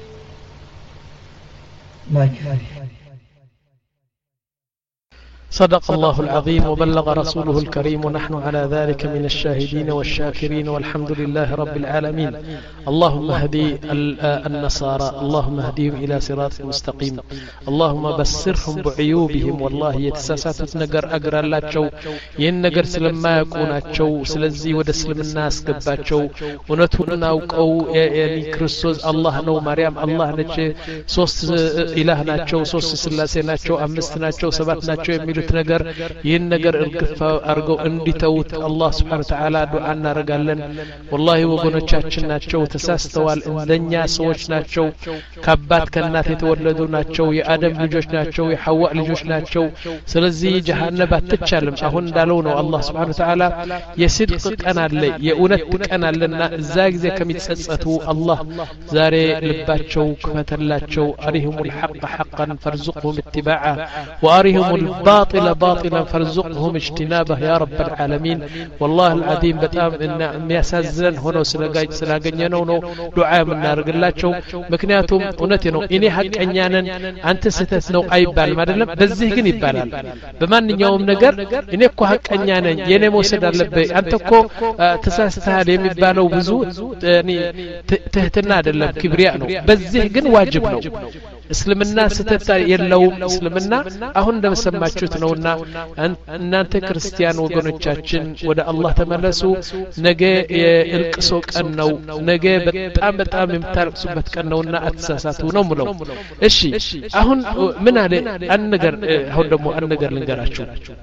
صدق الله العظيم وبلغ رسوله الكريم ونحن على ذلك من الشاهدين والشاكرين والحمد لله رب العالمين. اللهم اهدي النصارى اللهم اهديهم إلى صراط مستقيم اللهم بصرهم بعيوبهم والله يتساسات نجر أجر لاتشو ين نجر سلما يكوناتشو سلزي ود اسلمنا اسكباتشو ونتونا وقو يعني كريستوس الله نو مريم الله نچ ሶስት ኢላህ ናቸው ሶስት ስላሴ ናቸው አምስት ናቸው ሰባት ናቸው የሚሉት ነገር ይህን ነገር እርግፍ አርገው እንዲተውት አላህ Subhanahu Wa Ta'ala ዱዓ እናረጋለን። ወላሂ ወገኖቻችን ናቸው ተሳስተዋል እንደኛ ሰዎች ናቸው ከአባት ከእናት የተወለዱ ናቸው የአደም ልጆች ናቸው የሐዋ ልጆች ናቸው። ስለዚህ ጀሃነም አትቻልም። አሁን እንዳለው ነው አላህ Subhanahu Wa Ta'ala የስድቅ ቀን አለ የእውነት ቀን አለና እዛ ጊዜ ከሚጸጸቱ አላህ ዛሬ ልባቸው ክፈተላቸው أريهم الحق حقا فارزقهم اتباعه وأريهم الباطل باطلا فارزقهم اجتنابه يا رب العالمين. والله العظيم بتام إن مياسزن هنا سلاجي سلاجنينو نو دعاء من نارج الله شو مكنياتهم ونتينو إني حق أنيانا أنت ستسنو أي بال ما دلنا بزهقين يبالال بمن يوم نجر إني كو حق أنيانا ينمو سدر لبي أنت كو تساستها لي مبالو بزود يعني تهتنا دلنا كبريانو بزهقين واجب نو እስልምና ስተታ የለውም። እስልምና አሁን እንደሰማችሁት ነውና እናንተ ክርስቲያን ወገኖቻችን ወደ አላህ ተመለሱ። ነገ የልቅሶ ቀን ነው። ነገ በጣም በጣም የምታለቅሱበት ቀን ነውና አትሳሳቱ ነው ምለው። እሺ አሁን ምን አለ አንድ ነገር አሁን ደግሞ አንድ ነገር ልንገራችሁ።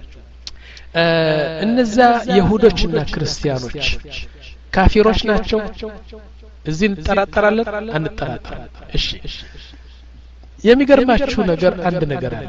እነዛ ይሁዶችና ክርስቲያኖች ካፊሮች ናቸው። እዚህ እንጠራጠራለን አንጠራጠራለን። እሺ የሚገርማችሁ ነገር አንድ ነገር አለ።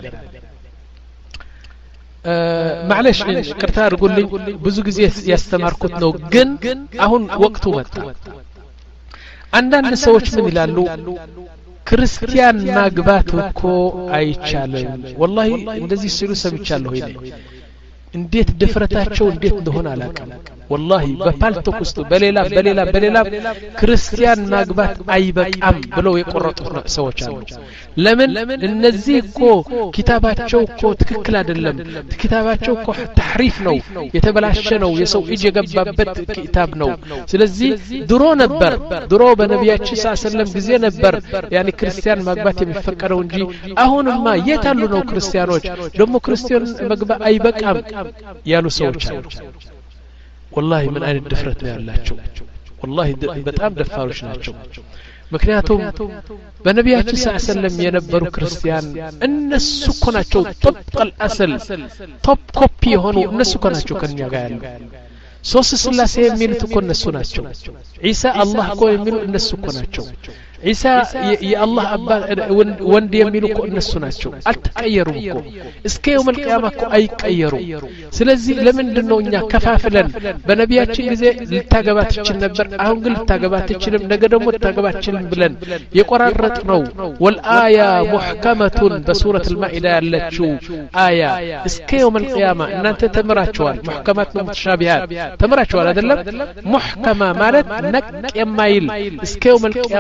معلش ቅርታ አድርጉልኝ ብዙ ጊዜ ያስተማርኩት ነው ግን አሁን ወቅቱ መጣ። አንዳንድ ሰዎች ምን ይላሉ ክርስቲያን ማግባት እኮ አይቻልም። والله እንደዚህ ሲሉ ሰምቻለሁ ይሄ እንዴት ድፍረታቸው እንዴት እንደሆነ አላውቅም። والله በፓልቶክ ውስጥ በሌላ በሌላ በሌላ ክርስቲያን ማግባት አይበቃም ብለው የቆረጡ ሰዎች አሉ። ለምን እነዚህ እኮ ኪታባቸው እኮ ትክክል አይደለም። ኪታባቸው እኮ ተሕሪፍ ነው የተበላሸ ነው የሰው እጅ የገባበት ኪታብ ነው። ስለዚህ ድሮ ነበር ድሮ በነቢያችን ሰለላሁ ጊዜ ነበር ያኒ ክርስቲያን ማግባት የሚፈቀደው እንጂ አሁንማ የታሉ ነው ክርስቲያኖች ደግሞ ክርስቲያን ማግባት አይበቃም ያሉ ሰዎች አሉ። والله من أين الدفرت ما يعلاቸው والله በጣም ደፋሮች ናቸው። ምክንያቱም በነቢያችን ሰለላሁ ዐለይሂ ወሰለም የነበሩ ክርስቲያን እነሱ እኮ ናቸው ጥብቅ الأصل ቶፕ ኮፒ የሆኑ እነሱ እኮ ናቸው ከኛ ጋር ያሉ። ሶስት ስላሴ የሚሉት እኮ እነሱ ናቸው። ኢሳ አላህ እኮ የሚሉ እነሱ እኮ ናቸው። ኢሳ የአላህ አባ ወንድ የሚሉ እኮ እነሱ ናቸው። አልተቀየሩም እኮ እስከ يوم القيامة እኮ አይቀየሩም። ስለዚህ ለምንድን ነው እኛ ከፋፍለን በነቢያችን ጊዜ ልታገባ ትችል ነበር አሁን ግን ልታገባ ትችልም ነገ ደግሞ ልታገባ ትችልም ብለን የቆራረጥ ነው? والآية محكمة በሱረቱ الማኢዳ ያለችው አያ እስከ يوم القيامة እናንተ ተምራችኋል። محكمات ነው متشابهات ተምራችኋል አይደለም? محكمة ማለት ነቅ የማይል እስከ يوم القيامة ምን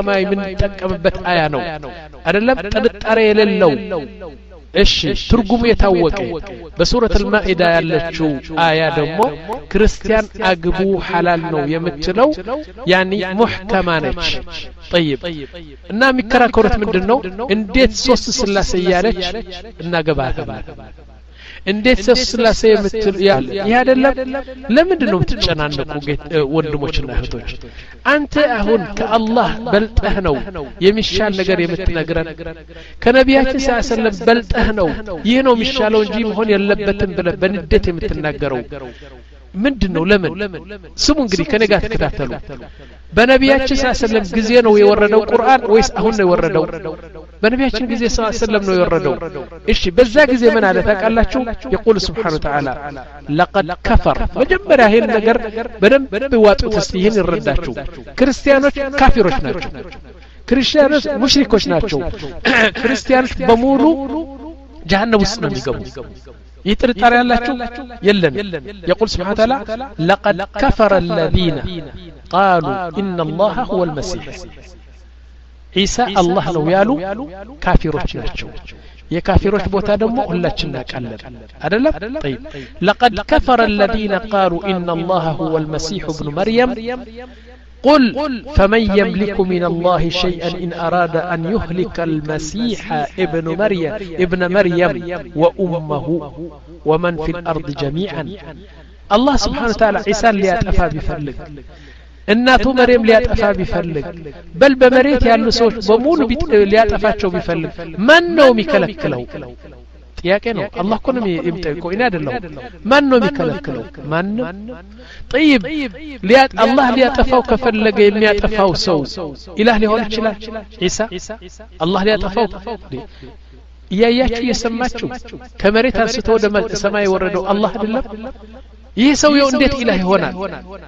የምንጠቀምበት አያ ነው አይደለም ጥርጣሬ የሌለው እሺ ትርጉሙ የታወቀ በሱረት አልማኢዳ ያለችው አያ ደግሞ ክርስቲያን አግቡ ሐላል ነው የምትለው ያኒ ሙህከማ ነች طيب እና የሚከራከሩት ምንድነው እንዴት ሶስት ስላሴ ያለች እናገባታለን እንዴት ሶስት ስላሴ የምትል ያለ ይሄ አይደለም ለምንድን ነው የምትጨናነቁ ወንድሞችና እህቶች አንተ አሁን ከአላህ በልጠህ ነው የሚሻል ነገር የምትነግረን ከነቢያችን ሰለላሁ ዐለይሂ ወሰለም በልጠህ ነው ይሄ ነው የሚሻለው እንጂ መሆን የለበትም ብለህ በንዴት የምትናገረው ምንድነው ለምን ስሙ እንግዲህ ከኔ ጋር ተከታተሉ በነቢያችን ሰለላሁ ዐለይሂ ወሰለም ጊዜ ነው የወረደው ቁርአን ወይስ አሁን ነው የወረደው በነቢያችን ጊዜ ሰለላሁ ዐለይሂ ወሰለም ነው የወረደው እሺ በዛ ጊዜ ምን አለ ታውቃላችሁ يقول سبحانه وتعالى لقد كفر መጀመሪያ ይሄን ነገር በደንብ ዋጡት እስቲ ይሄን ይረዳችሁ ክርስቲያኖች ካፊሮች ናቸው ክርስቲያኖች ሙሽሪኮች ናቸው ክርስቲያኖች በሙሉ ጀሃነም ውስጥ ነው የሚገቡ يترطر ያላችሁ የለም يقول سبحانه وتعالى لقد كفر الذين قالوا إن الله هو المسيح عيسى الله ነው ያሉ ካፊሮች ናቸው የካፊሮች ቦታ ደግሞ ሁላችን እናቃለን አይደለም طيب لقد كفر الذين قالوا إن الله هو المسيح ابن مريم قل فمن يملك من الله شيئا إن أراد أن يهلك المسيح ابن مريم ابن مريم وأمه ومن في الأرض جميعا الله سبحانه وتعالى عيسى ليأتفى بفلق እናቱ መርየም ሊያጠፋ ቢፈልግ በል በመሬት ያሉ ሰዎች በሙሉ ሊያጠፋቸው ቢፈልግ ማን ነው የሚከለክለው ጥያቄ ነው አላህ እኮ ነው የሚጠይቀው እኔ አይደለም ማን ነው የሚከለክለው ማን طيب ሊያጥ አላህ ሊያጠፋው ከፈለገ የሚያጠፋው ሰው ኢላህ ሊሆን ይችላል ኢሳ አላህ ሊያጠፋው ያያችሁ የሰማችሁ ከመሬት አንስቶ ወደ ሰማይ ወረደው አላህ አይደለም ይህ ሰውየው እንዴት ኢላህ ይሆናል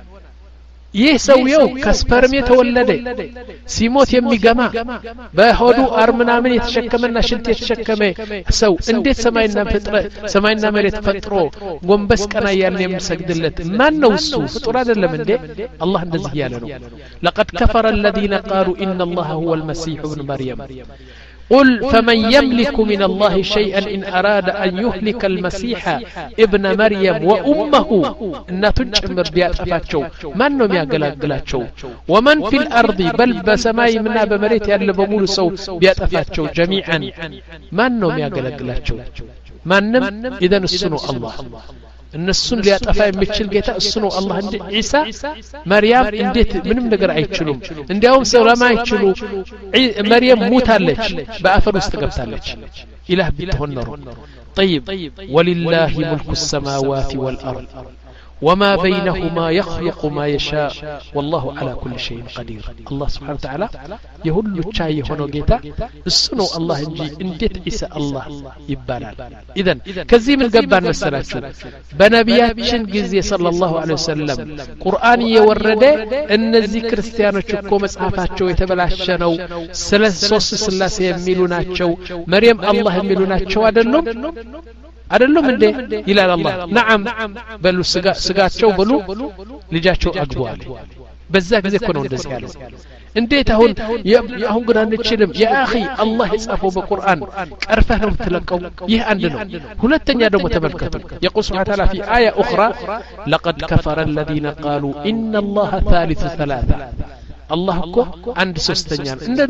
ይህ ሰውየው ከስፐርም የተወለደ ሲሞት የሚገማ በሆዱ አርምናምን የተሸከመና ሽንት የተሸከመ ሰው እንዴት ሰማይና ፍጥረ ሰማይና መሬት ፈጥሮ ጎንበስ ቀና ያለ የሚሰግድለት ማን ነው እሱ ፍጡር አይደለም እንዴ አላህ እንደዚህ ያለ ነው لقد كفر الذين قالوا إن الله هو المسيح ابن مريم قل فمن يملك من الله شيئا إن أراد أن يهلك المسيح ابن مريم وأمه إن تجمر بيأتفاتشو من نم يقلقلاتشو ومن في الأرض بل بسماي منا بمريت يالبمول سو بيأتفاتشو جميعا من نم يقلقلاتشو من نم إذن السنو الله እነሱን ሊያጠፋ የሚችል ጌታ እሱ ነው አላህ እንጂ ኢሳ መርያም እንዴት ምንም ነገር አይችሉም እንዲያውም ሰላም አይችሉ መርያም ሞታለች በአፈር ውስጥ ገብታለች ኢላህ ቢትሆን ነው طيب ولله ملك السماوات والارض وما بينهما يخلق ما يشاء والله على كل شيء قدير الله سبحانه وتعالى يهل شاي هنا جيتا السنو الله انجي انديت عيسى الله يبالال اذن كزي من قبان مسلاتشو بنبياتشن غزي صلى الله عليه وسلم قرآن يورده ان ذي كريستيانوچ እኮ መጽሐፋቸው የተበላሸ ነው ስለ ሶስት ስላሴ የሚሉ ናቸው መርየም አላህ የሚሉ ናቸው አይደሉም አይደሉም እንዴ ይላል አላህ ነዓም በሉ ስጋ ስጋቸው በሉ ልጃቸው አግቧል በዛ ጊዜ እኮ ነው እንደዚህ ያለው እንዴት አሁን አሁን ግን አንችልም ያ አኺ አላህ ይጻፈው በቁርአን ቀርፈህ ነው ተለቀው ይህ አንድ ነው ሁለተኛ ደግሞ ተመልከቱ يقول سبحانه وتعالى في آية أخرى لقد كفر الذين قالوا إن الله ثالث ثلاثة الله እኮ አንድ ሶስተኛ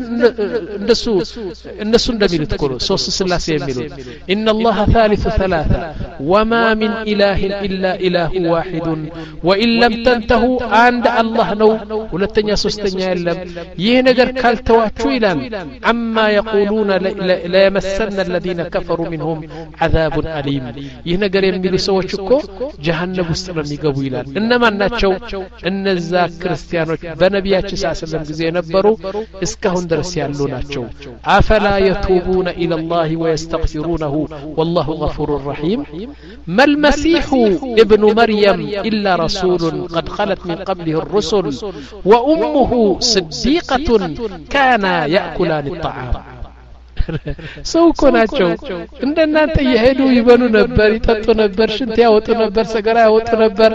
እንደሱ እነሱ እንደሚሉት እኮ ሶስት ስላሴ የሚሉት ان الله ثالث ثلاثة وما من اله الا اله واحد وان لم تنتهوا عند الله ነው ሁለተኛ ሶስተኛ የለም ይሄ ነገር ካልተዋችሁ ይላል عما يقولون لا يمسن الذين كفروا منهم عذاب أليم ይሄ ነገር የሚሉ ሰዎች እኮ ጀሃነም ውስጥ ነው የሚገቡ ይላል እነማን ናቸው እነዛ ክርስቲያኖች በነቢያችን سلم ጊዜ ነበሩ እስካሁን ድረስ ያሉ ናቸው አፈላ يتوبون الى الله ويستغفرونه والله غفور رحيم ما المسيح ابن مريم الا رسول قد خلت من قبله الرسل وامه صديقة كانا ياكلان الطعام ሰው እኮ ናቸው እንደናንተ እየሄዱ ይበሉ ነበር ይጠጡ ነበር ሽንት ያወጡ ነበር ሰገራ ያወጡ ነበር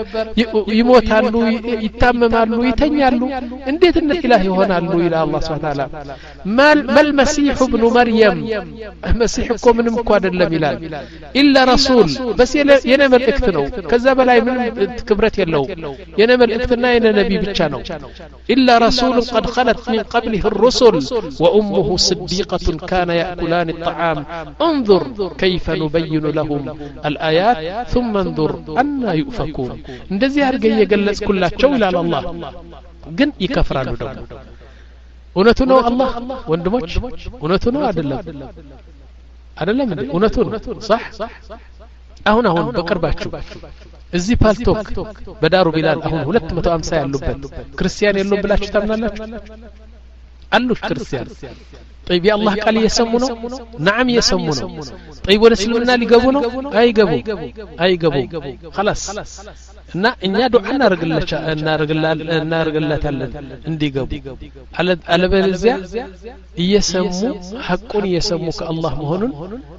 ይሞታሉ ይታመማሉ ይተኛሉ እንዴት እንደ ኢላህ ይሆናሉ ኢላ አላህ Subhanahu Wa Ta'ala ማል መልመሲህ ኢብኑ መርየም መሲህ እኮ ምንም እኮ አይደለም ይላል ኢላ ረሱል በስ የነ መልእክት ነው ከዛ በላይ ምንም ክብረት የለው የነ መልእክትና የነ ነብይ ብቻ ነው ኢላ ረሱል قد خلت من قبله الرسل وامه صديقة كان يأكلان الطعام انظر كيف نبين لهم الآيات ثم انظر أن يؤفكون እንደዚህ አርገ የገለጽኩላቸው ይላል አላህ ግን ይከፍራሉ ደግሞ እውነቱ ነው አላህ ወንድሞች እውነቱ ነው አይደለም አይደለም እንዴ እውነቱ ነው صح አሁን አሁን በቅርባችሁ እዚህ ፓልቶክ በዳሩ ቢላል አሁን ሁለት መቶ ሃምሳ ያሉበት ክርስቲያን የሉም ብላችሁ ታምናላችሁ አሉ ክርስቲያን طيب يا الله قال يسمونه نعم يسمونه طيب ወደ እስልምና ሊገቡ ነው አይገቡ አይገቡ خلاص እና እኛ ዱዓ እናርግላቻ እናርግላል እናርግላታለን እንዲገቡ አለበለዚያ እየሰሙ ሐቁን እየሰሙ ከአላህ መሆኑን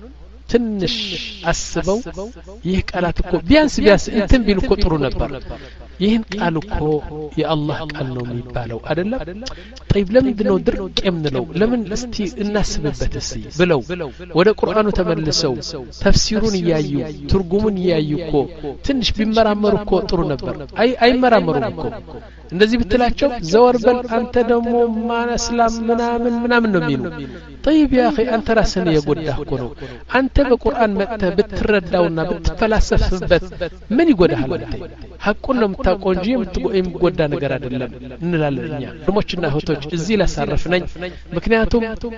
ትንሽ አስበው ይህ ቃላት እኮ ቢያንስ ቢያንስ እንትን ቢል እኮ ጥሩ ነበር ይህን ቃል እኮ የአላህ ቃል ነው የሚባለው አይደለም طيب ለምንድን ነው ድርቅ የምንለው ለምን እስቲ እናስብበት እስቲ ብለው ወደ ቁርአኑ ተመልሰው ተፍሲሩን ያዩ ትርጉሙን ያዩ እኮ ትንሽ ቢመራመሩ እኮ ጥሩ ነበር አይ አይመራመሩም እኮ እንደዚህ ብትላቸው ዘወርበል አንተ ደግሞ ማን እስላም ምናምን ምናምን ነው የሚሉ طيب يا اخي انت راسن يغداه እኮ ነው አንተ በቁርአን መጥተህ ብትረዳውና ብትፈላሰፍበት ምን ይጎዳሃል አንተ ሐቁን ነው የምታውቀው እንጂ የምትጎዳ ነገር አይደለም እንላለን እኛ ደሞችና እህቶች እዚህ ላሳረፍ ነኝ ምክንያቱም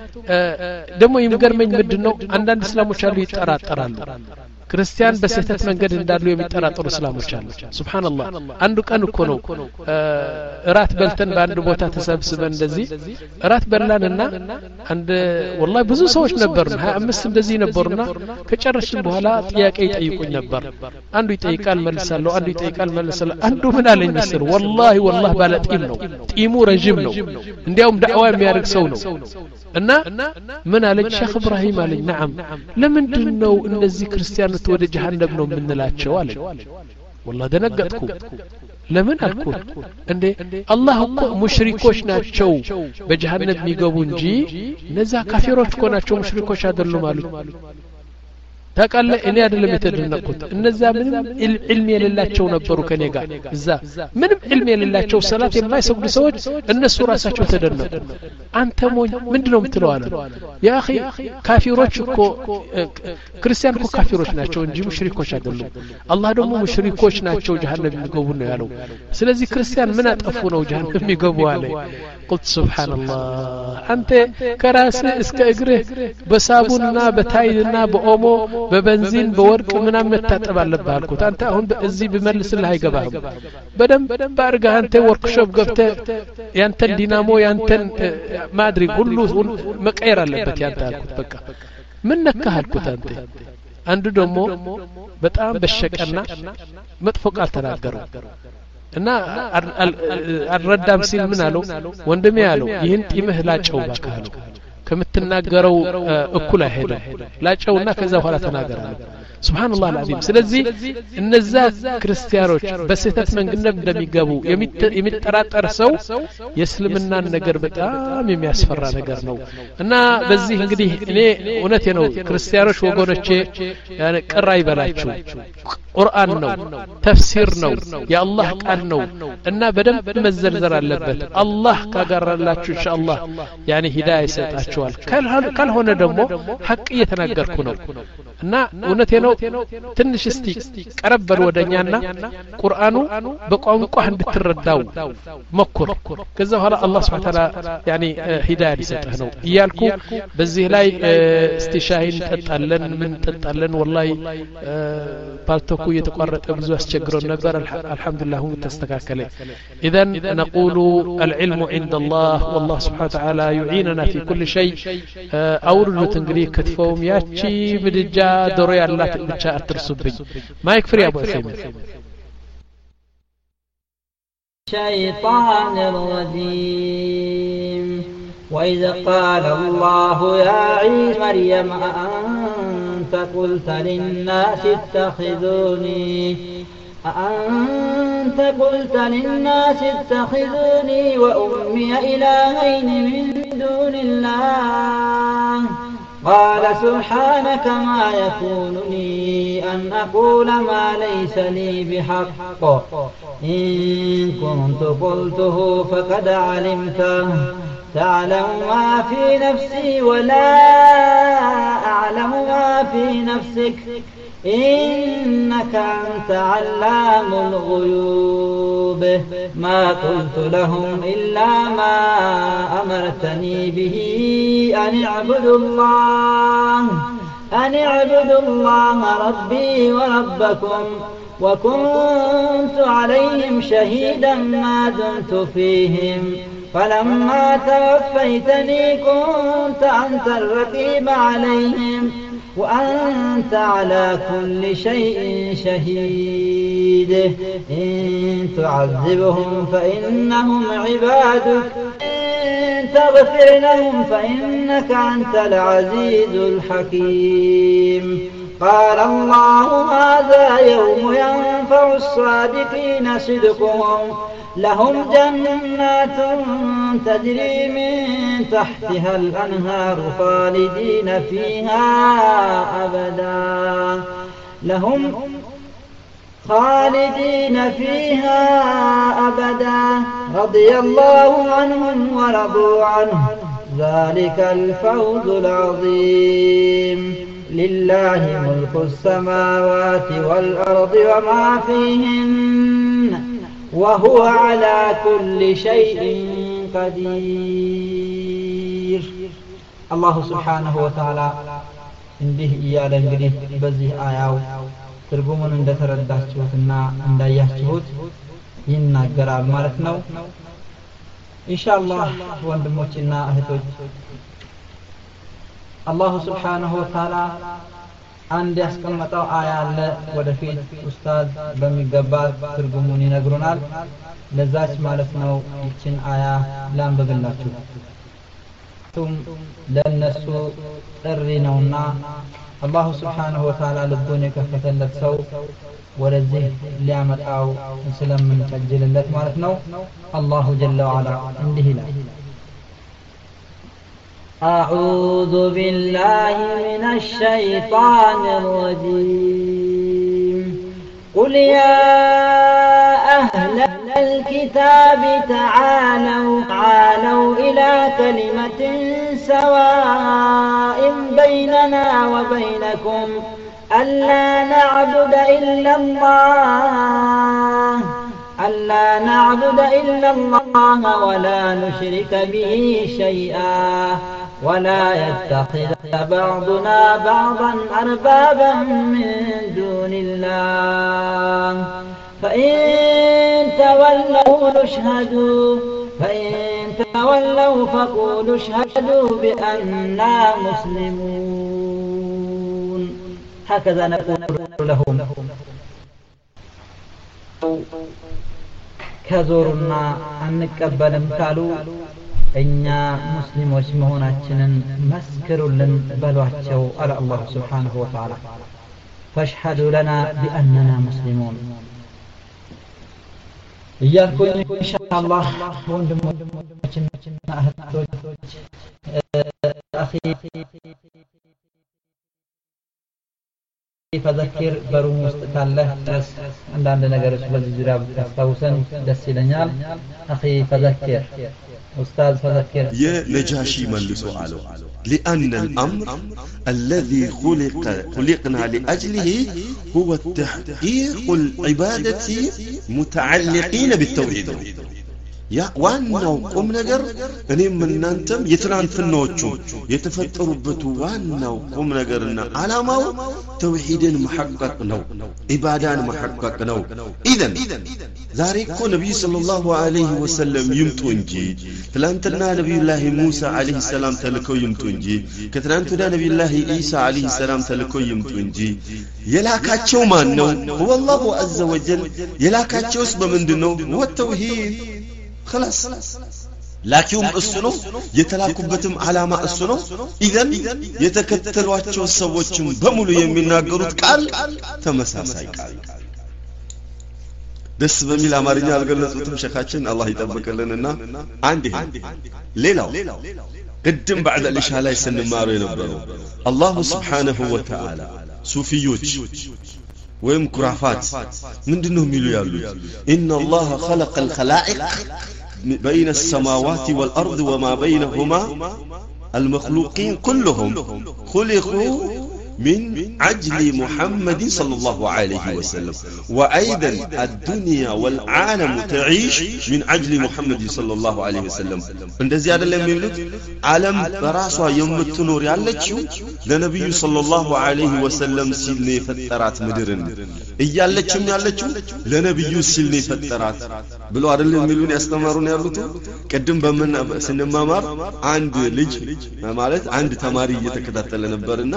ደግሞ የሚገርመኝ ምንድነው አንዳንድ እስላሞች አሉ ይጠራጠራሉ ክርስቲያን በስህተት መንገድ እንዳሉ የሚጠራጠሩ እስላሞች አሉ ሱብሃንአላህ አንዱ ቀን እኮ ነው እራት በልተን በአንድ ቦታ ተሰብስበን እንደዚህ እራት በላንና አንድ والله ብዙ ሰዎች ነበርና ሃያ አምስት እንደዚህ ነበርና ከጨረስን በኋላ ጥያቄ ይጠይቁኝ ነበር አንዱ ይጠይቃል መልሳለሁ አንዱ ይጠይቃል መልሳለሁ አንዱ ምን አለኝ መሰል والله والله ባለጢም ነው ጢሙ ረጅም ነው እንዲያውም ዳዕዋ የሚያደርግ ሰው ነው እና ምን አለኝ ሼክ ኢብራሂም አለኝ نعم ለምንድን ነው እነዚህ ክርስቲያኖች ወደ ጀሃነም ነው የምንላቸው አለኝ والله ደነገጥኩ ለምን አልኩት እንዴ አላህ እኮ ሙሽሪኮች ናቸው በጀሃነም የሚገቡ እንጂ እነዛ ካፊሮች እኮ ናቸው ሙሽሪኮች አይደሉም አሉኝ ታቃለ እኔ አይደለም የተደነቁት እነዛ ምንም ኢልም የሌላቸው ነበሩ ከኔ ጋር እዛ ምንም ኢልም የሌላቸው ሰላት የማይሰግዱ ሰዎች እነሱ ራሳቸው ተደነቁ አንተ ሞኝ ምንድነው የምትለው አለ ያ اخي ካፊሮች እኮ ክርስቲያን እኮ ካፊሮች ናቸው እንጂ ሙሽሪኮች አይደሉም አላህ ደግሞ ሙሽሪኮች ናቸው ጀሃነም የሚገቡ ነው ያለው ስለዚህ ክርስቲያን ምን አጠፉ ነው ጀሃነም የሚገቡ አለ قلت سبحان الله አንተ ከራስ እስከ እግርህ በሳቡንና በታይልና በኦሞ በበንዚን በወርቅ ምናምን መታጠብ አለበት አልኩት አንተ አሁን እዚህ በመልስልህ አይገባህም በደንብ ባርጋ አንተ ወርክሾፕ ገብተህ ያንተን ዲናሞ ያንተን ማድሪግ ሁሉ መቀየር አለበት ያንተ አልኩት በቃ ምን ነካህ አልኩት አንተ አንዱ ደግሞ በጣም በሸቀና መጥፎ ቃል ተናገረው እና አልረዳም ሲል ምን አለው ወንድሜ ያለው ይህን ጢምህ ላጨው ባካለው ከምትናገረው እኩል አይሄድም ላጨውና ከዛ በኋላ ተናገራለህ ሱብሃንአላህ አልዓዚም ስለዚህ እነዛ ክርስቲያኖች በስህተት መንገድ እንደሚገቡ የሚጠራጠር ሰው የእስልምናን ነገር በጣም የሚያስፈራ ነገር ነው እና በዚህ እንግዲህ እኔ እውነቴ ነው ክርስቲያኖች ወገኖቼ ያኔ ቅር አይበላችሁ ቁርአን ነው ተፍሲር ነው የአላህ ቃል ነው እና በደንብ መዘርዘር አለበት አላህ ካጋራላችሁ ኢንሻአላህ ያኔ ሂዳያ ይሰጣችኋል ካልሆነ ደግሞ ሐቅ እየተናገርኩ ነው እና እውነቴ ነው ትንሽ እስቲ ቀረበል ወደኛና ቁርአኑ በቋንቋህ እንድትረዳው መኩር ከዛ በኋላ አላህ Subhanahu Wa Ta'ala ያኔ ሂዳያ ይሰጥህ ነው ይያልኩ በዚህ ላይ እስቲ ሻሂን ጠጣለን ምን ጠጣለን والله ፓልቶኩ የተቋረጠ ብዙ አስቸግሮን ነበር አልহামዱሊላህ ሁሉ ተስተካከለ اذا نقول العلم عند الله والله سبحانه وتعالى يعيننا في كل شيء አውርዱት እንግዲህ ክትፈውም ያቺ ምድጃ ዶሮ ያላት ብቻ አትርሱብኝ ማይክ ፍሪ አቡ ሰይም الشيطان الرجيم وإذ قال الله يا عيسى مريم أأنت قلت للناس اتخذوني أأنت قلت للناس اتخذوني وأمي إلهين من دون الله قال سبحانك ما يكون لي أن أقول ما ليس لي بحق إن كنت قلته فقد علمته تعلم ما في نفسي ولا أعلم ما في نفسك إنك أنت علام الغيوب ما قلت لهم إلا ما أمرتني به أن اعبدوا الله أن اعبدوا الله ربي وربكم وكنت عليهم شهيدا ما دمت فيهم فلما توفيتني كنت أنت الرقيب عليهم وأنت على كل شيء شهيد إن تعذبهم فإنهم عبادك إن تغفر لهم فإنك أنت العزيز الحكيم قال الله هذا يوم ينفع الصادقين صدقهم لهم جنات تجري من تحتها الأنهار خالدين فيها أبدا لهم خالدين فيها أبدا رضي الله عنهم ورضوا عنه ذلك الفوز العظيم لله ملك السماوات والأرض وما فيهن وهو على كل شيء قدير الله سبحانه وتعالى እንዲህ እያለ እንግዲህ በዚህ አያው ትርጉሙን እንደተረዳችሁትና እንዳያችሁት ይናገራል ማለት ነው ኢንሻአላህ ወንድሞችና እህቶች አላሁ ስብሓነሁ ወተዓላ አንድ ያስቀመጠው አያ አለ ወደፊት ኡስታዝ በሚገባ ትርጉሙን ይነግሩናል ለዛች ማለት ነው ይችን አያ ላንብብላችሁ ቱም ለነሱ ጥሪ ነውና አላሁ ስብሓነሁ ወተዓላ ልቡን የከፈተለት ሰው ወደዚህ ሊያመጣው ስለምንቀጅልለት ማለት ነው አላሁ ጀለ ወዐላ እንዲህ ይላል أعوذ بالله من الشيطان الرجيم قل يا أهل الكتاب تعالوا تعالوا إلى كلمة سواء بيننا وبينكم ألا نعبد إلا الله ألا نعبد إلا الله ولا نشرك به شيئا ولا يتخذ بعضنا بعضا أربابا من دون الله فإن تولوا اشهدوا فإن تولوا فقولوا اشهدوا بأننا مسلمون هكذا نقول لهم كذورنا أن نقبلهم قالوا እኛ ሙስሊሞች መሆናችንን መስክሩልን በሏቸው አለ አላህ Subhanahu Wa Ta'ala فاشهدوا لنا بأننا مسلمون እያልኩኝ ኢንሻአላህ ወንድሞችና እህቶች አኺ فذكر በሩም ውስጥ ካለ ድረስ አንዳንድ ነገሮች በዚህ ዙሪያ ብታስታውሰን ደስ ይለኛል አኺ فذكر أستاذ فذكر يا نجاشي ملسو علو لأن الأمر الذي خلق خلقنا لأجله هو التحقيق العبادة متعلقين بالتوحيد يا وانو قم نجر اني من نانتم يتران في النوتشو يتفتروا بتو وانو قم نجرنا علامة توحيدين محقق نو عبادان محقق نو إذن ذلك نبي صلى الله عليه وسلم يمتو انجي فلانتنا نبي الله موسى عليه السلام تلكو يمتو انجي كترانتنا نبي الله عيسى عليه السلام تلكو يمتو انجي يلاكاتشو مانو هو الله عز وجل يلاكاتشو اسم من دنو هو التوحيد خلاص ላኪውም እሱ ነው የተላኩበትም ዓላማ እሱ ነው ኢዘን የተከተሏቸው ሰዎችም በሙሉ የሚናገሩት ቃል ተመሳሳይ ቃል ደስ በሚል አማርኛ አልገለጹትም ሸኻችን አላህ ይጠብቅልንና አንድ ሌላው ቅድም بعد العشاء ላይ ስንማሩ የነበረው አላህ Subhanahu Wa Ta'ala ሱፊዮች ወይም ኩራፋት ምንድነው የሚሉ ያሉት ان الله خلق الخلائق بين السماوات والارض وما بينهما المخلوقين كلهم خلقوا من عجل محمد صلى الله عليه وسلم وأيضا الدنيا والعالم تعيش من عجل محمد صلى الله عليه وسلم እንደዚህ አይደለም የሚሉት ዓለም በራሷ የምትኖር ያለችው ለነብዩ صلى الله عليه وسلم ሲል ነው የፈጠራት ምድርን እያለችም ያለችው ለነብዩ ሲል ነው የፈጠራት ብሎ አይደለም የሚሉን ያስተማሩን ያሉት ቀደም በመና ስንማማር አንድ ልጅ ማለት አንድ ተማሪ እየተከታተለ ነበርና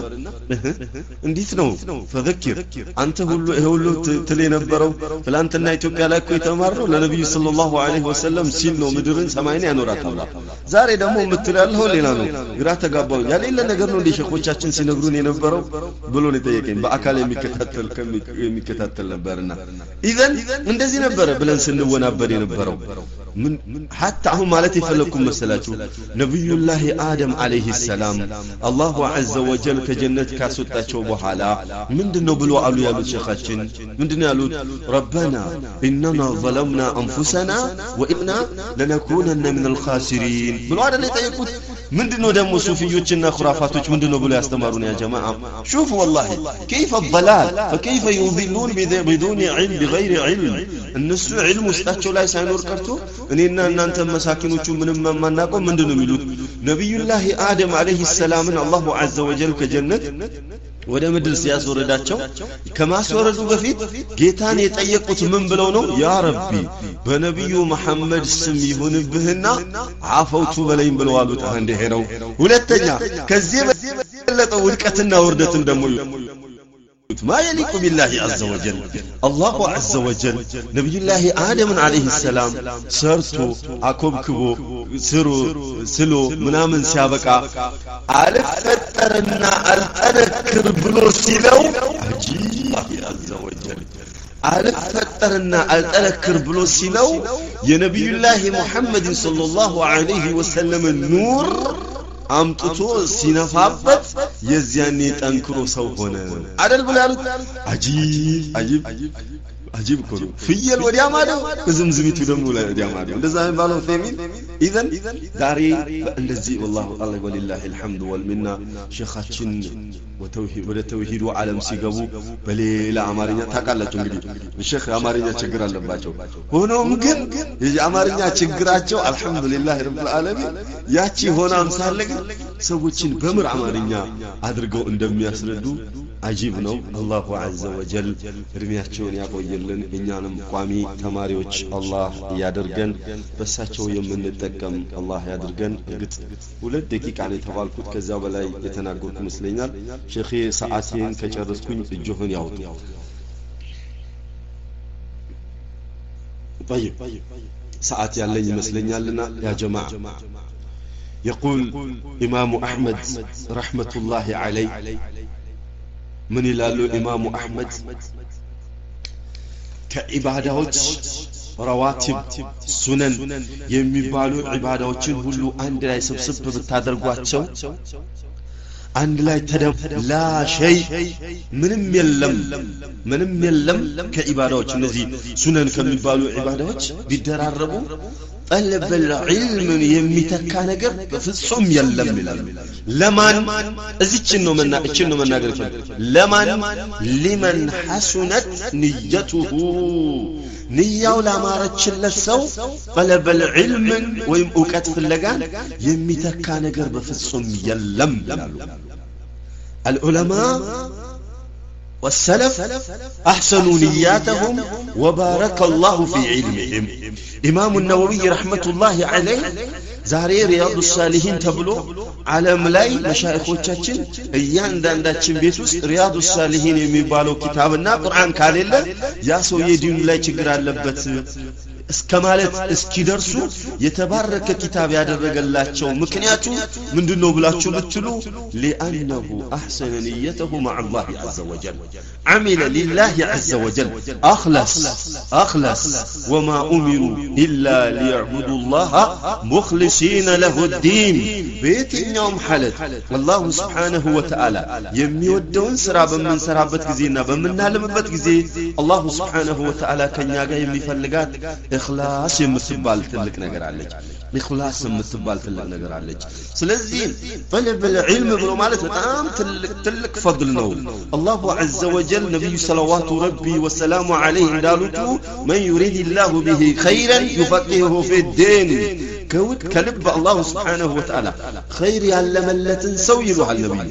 እንዴት ነው ፈዘክር አንተ ሁሉ ሁሉ ትል የነበረው ፍላንተና ኢትዮጵያ ላይ እኮ የተማረው ለነብዩ ሰለላሁ ዐለይሂ ወሰለም ሲል ነው ምድርን ሰማይን ያኖራታል ዛሬ ደግሞ የምትላልሆ ሌላ ነው ግራ ተጋባው ያሌለ ነገር ነው ለሸኾቻችን ሲነግሩን የነበረው ብሎ ነው ጠየቀኝ በአካል የሚከታተል የሚከታተል ነበርና ኢዘን እንደዚህ ነበር ብለን ስንወናበድ የነበረው ምን حتى አሁን ማለት ይፈልኩም መሰላችሁ ነብዩላህ አደም አለይሂ ሰላም አላሁ ዐዘ ወጀል ከጀነት ካስወጣቸው በኋላ ምንድነው ብሎ አሉ ያሉት ሸኻችን ምንድነው ያሉት ربنا اننا ظلمنا انفسنا وان لنكونن من الخاسرين ብሎ አይደል የጠየቁት ምንድነው ደግሞ ሱፊዮችና ኹራፋቶች ምንድነው ብሎ ያስተማሩን ያ ጀማዓ شوف والله كيف الضلال فكيف يضلون بدون علم بغير علم الناس علم ውስጣቸው ላይ ሳይኖር ቀርቶ እኔና እናንተ መሳኪኖቹ ምንም ማናቀው ምንድነው የሚሉት ነብዩላህ አደም አለይሂ ሰላምን አላሁ ዐዘ ወጀል ከጀነት ወደ ምድር ሲያስወረዳቸው ከማስወረዱ በፊት ጌታን የጠየቁት ምን ብለው ነው ያ ረቢ በነብዩ መሐመድ ስም ይሁንብህና አፈውቱ በለኝ ብለው አሉት አንዴ ሄረው ሁለተኛ ከዚህ በለጠ ውድቀትና ውርደትን ደግሞ ما يليق بالله عز وجل الله عز وجل نبي الله آدم عليه السلام سرتو أكبكبو سرو سلو منامن سابقا عارف فترنا الأذكر بلوسي لو الله عز وجل عارف فترنا الأذكر بلوسي لو يا نبي الله محمد صلى الله عليه وسلم النور አምጥቶ ሲነፋበት የዚያኔ ጠንክሮ ሰው ሆነ አይደል ብላሉት አጂብ አጂብ አጂብ ኮሎ ፍየል ወዲያ ማዶ ዝምዝሚቱ ደግሞ ወዲያ ማዶ እንደዛ ባለው ፈሚን ኢዘን ዛሬ እንደዚህ والله الله ولله الحمد والمنه ሸኻችን ወተውሂድ ወደ ተውሂዱ ዓለም ሲገቡ በሌላ አማርኛ ታቃላችሁ እንግዲህ ሸኽ አማርኛ ችግር አለባቸው ሆኖም ግን የአማርኛ ችግራቸው አልহামዱሊላህ ረብል ዓለሚን ያቺ ሆናም ሳለ ግን ሰዎችን በምር አማርኛ አድርገው እንደሚያስረዱ አጂብ ነው አላሁ ዐዘ ወጀል እድሜያቸውን ያቆየልን እኛንም ቋሚ ተማሪዎች አላህ ያድርገን በሳቸው የምንጠቀም አላህ ያድርገን እግጥ ሁለት ደቂቃ ነው የተባልኩት ከዛ በላይ የተናገርኩ መስለኛል ሼኺ ሰዓቴን ከጨረስኩኝ እጆህን ያውጡ طيب ሰዓት ያለኝ ይመስለኛልና ያ ጀማዓ يقول إمام أحمد رحمة الله عليه من يلالو إمام أحمد كعبادات رواتب سنن يميبالو عباداتين هلو عند لا يسبسب بتادرقواتشو عند لا يتدم لا شيء منم يلم منم يلم كعبادات نزي سنن كميبالو عبادات بيدراربو طلب العلم يميتكا ነገር በፍጹም የለም ይላል ለማን እዚችን ነው መና እችን ነው መናገር ይችላል ለማን لمن حسنت نيته ንያው ላማረችለት ሰው طلب العلم ወይም ዕውቀት ፍለጋን የሚተካ ነገር በፍጹም የለም ይላሉ العلماء والسلف أحسنوا نياتهم وبارك الله في علمهم إمام النووي رحمة الله عليه زاري رياض الصالحين تبلو على ملاي مشايخوቻችን እያንዳንዳችን ቤት ውስጥ رياض الصالحين የሚባለው ኪታብና ቁርአን ካሌለ ያ ሰው የዲኑ ላይ ችግር አለበት እስከማለት እስኪደርሱ የተባረከ ኪታብ ያደረገላቸው ምክንያቱ ምንድነው ብላችሁ ብትሉ لانه احسن نيته مع الله عز وجل عمل لله عز وجل اخلص اخلص وما امروا الا ليعبدوا الله مخلصين له الدين በየትኛውም ሐለት አላህ Subhanahu Wa Ta'ala የሚወደውን ስራ በመንሰራበት ጊዜና በመናለምበት ጊዜ አላህ Subhanahu Wa Ta'ala ከኛ ጋር የሚፈልጋት ኢኽላስ የምትባል ትልቅ ነገር አለች ኢኽላስ የምትባል ትልቅ ነገር አለች ስለዚህ طلب العلم ብሎ ማለት በጣም ትልቅ ትልቅ ፈድል ነው አላህ عز وجل ነብዩ ሰለላሁ ረቢ ወሰላሙ ዐለይሂ እንዳሉት من يريد الله به خيرا يفقهه في الدين كود كلب الله سبحانه وتعالى خير يعلملتن سو يلوح النبي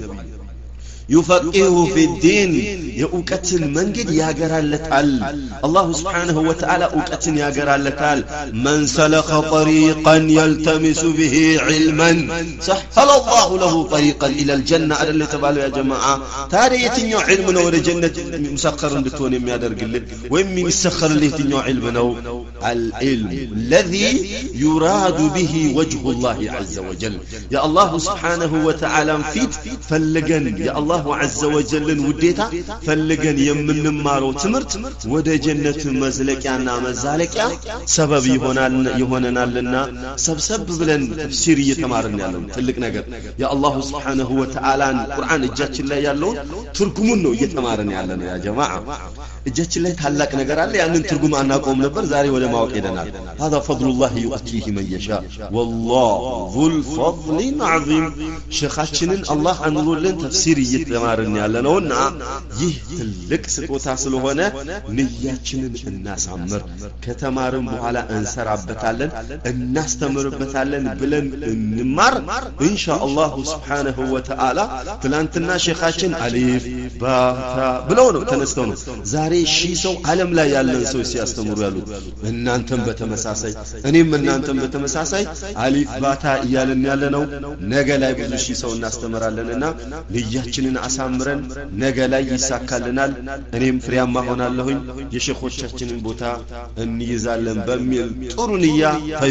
يفقهه في الدين يوقتن منجد يا جرالتال الله سبحانه وتعالى اوقتن يا جرالتال من سلك طريقا يلتمس به علما سهل الله له طريقا الى الجنه على اللي تبالوا يا جماعه تاري يتنيو علم نو لجنه مسخر እንድትሆን የሚያደርግልን ወይም የሚሰخر ለየትኛው علم ነው العلم الذي يراد به وجه الله عز وجل يا الله سبحانه وتعالى فيت فلجن يا الله الله عز وجل وديتا فلغن يمنمارو تمرت ወደ ጀነት መዝለቂያና መዛለቂያ ሰበብ ይሆናል ይሆነናልና ሰብሰብ ብለን ተፍሲር እየተማርን ያለው ትልቅ ነገር ያ አላህ Subhanahu Wa Ta'ala ቁርአን እጃችን ላይ ያለው ትርጉሙን ነው እየተማርን ያለነው ያ ጀማዓ እጃችን ላይ ታላቅ ነገር አለ ያንን ትርጉም አናቆም ነበር ዛሬ ወደ ማወቅ ሄደናል هذا فضل الله يؤتيه من يشاء والله ذو الفضل العظيم ሸኻችንን አላህ አንሩልን ተፍሲር እየተማርን ያለነውና ይህ ትልቅ ስጦታ ስለሆነ ንያችንን እናሳምር ከተማርን በኋላ እንሰራበታለን እናስተምርበታለን ብለን እንማር ኢንሻአላህ Subhanahu Wa Ta'ala ትላንትና ሸኻችን አሊፍ ባታ ብለው ነው ተነስተው ነው ዛሬ ሺህ ሰው ዓለም ላይ ያለን ሰው ሲያስተምሩ ያሉት እናንተም በተመሳሳይ እኔም እናንተም በተመሳሳይ አሊፍ ባታ እያልን ያለነው ነገ ላይ ብዙ ሺህ ሰው እናስተምራለንና ንያችንን አሳምረን ነገ ላይ ይሳካልናል እኔም ፍሬያማ ሆናለሁኝ የሸኾቻችንን ቦታ እንይዛለን በሚል ጥሩ ንያ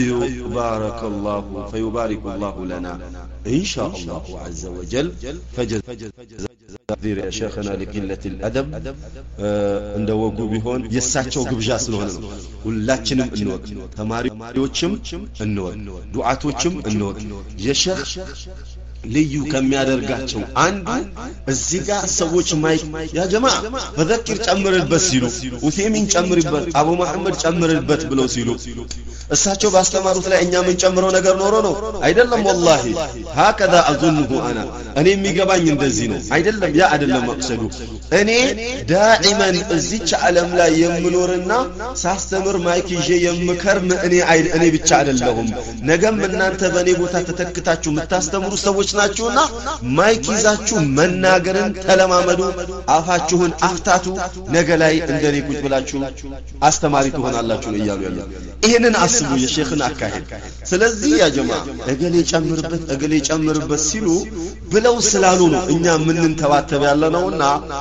ፈዩባረከላሁ ፈዩባሪኩላሁ ለና ኢንሻአላህ عز وجل فجز ذير يا شيخنا لقلة الأدب عند وقوع بهون يساتشو قبجا سلوهن ሁላችንም እንወቅ ተማሪዎችም እንወቅ ዱዓቶችም እንወቅ የሸኽ ልዩ ከሚያደርጋቸው አንዱ እዚህ ጋር ሰዎች ማይክ ያ ጀማዓ ፈዘክር ጨምርበት ሲሉ ኡሰይሚን ጨምርበት አቡ መሐመድ ጨምርበት ብለው ሲሉ እሳቸው ባስተማሩት ላይ እኛ ምን ጨምረው ነገር ኖሮ ነው አይደለም والله هكذا اظنه انا እኔ የሚገባኝ እንደዚህ ነው አይደለም ያ አይደለም መቅሰዱ እኔ ዳኢማን እዚች ዓለም ላይ የምኖርና ሳስተምር ማይክ ይዤ የምከርም እኔ እኔ ብቻ አይደለሁም ነገም እናንተ በኔ ቦታ ተተክታችሁ የምታስተምሩ ሰዎች ናችሁና ማይክ ይዛችሁ መናገርን ተለማመዱ አፋችሁን አፍታቱ ነገ ላይ እንደኔ ቁጭ ብላችሁ አስተማሪ ትሆናላችሁ ነው ይያሉ ያለው ይሄንን አስቡ የሼኽን አካሄድ ስለዚህ ያ ጀማዓ እገሌ ጨምርበት እገሌ ጨምርበት ሲሉ ብለው ስላሉ ነው እኛ ምን እንተባተብ ያለነውና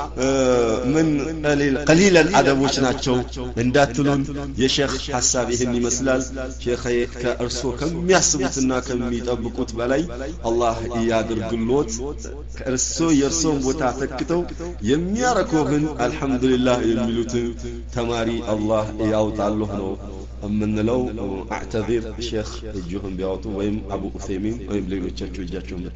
ምን ቀሊል ቀሊል አደቦች ናቸው እንዳትሉን የሼኽ ሐሳብ ይሄን ይመስላል ሼኽ ከእርሶ ከሚያስቡትና ከሚጠብቁት በላይ አላህ ያድርግሎት ከእርሶ የእርሶን ቦታ ተክተው የሚያረኩብን አልহামዱሊላህ የሚሉት ተማሪ አላህ ያውጣልህ ነው እምንለው አዕተዚር ሼኽ እጁን ቢያወጡ ወይም አቡ ኡሰይሚን ወይም ሌሎቻቸው እጃቸውን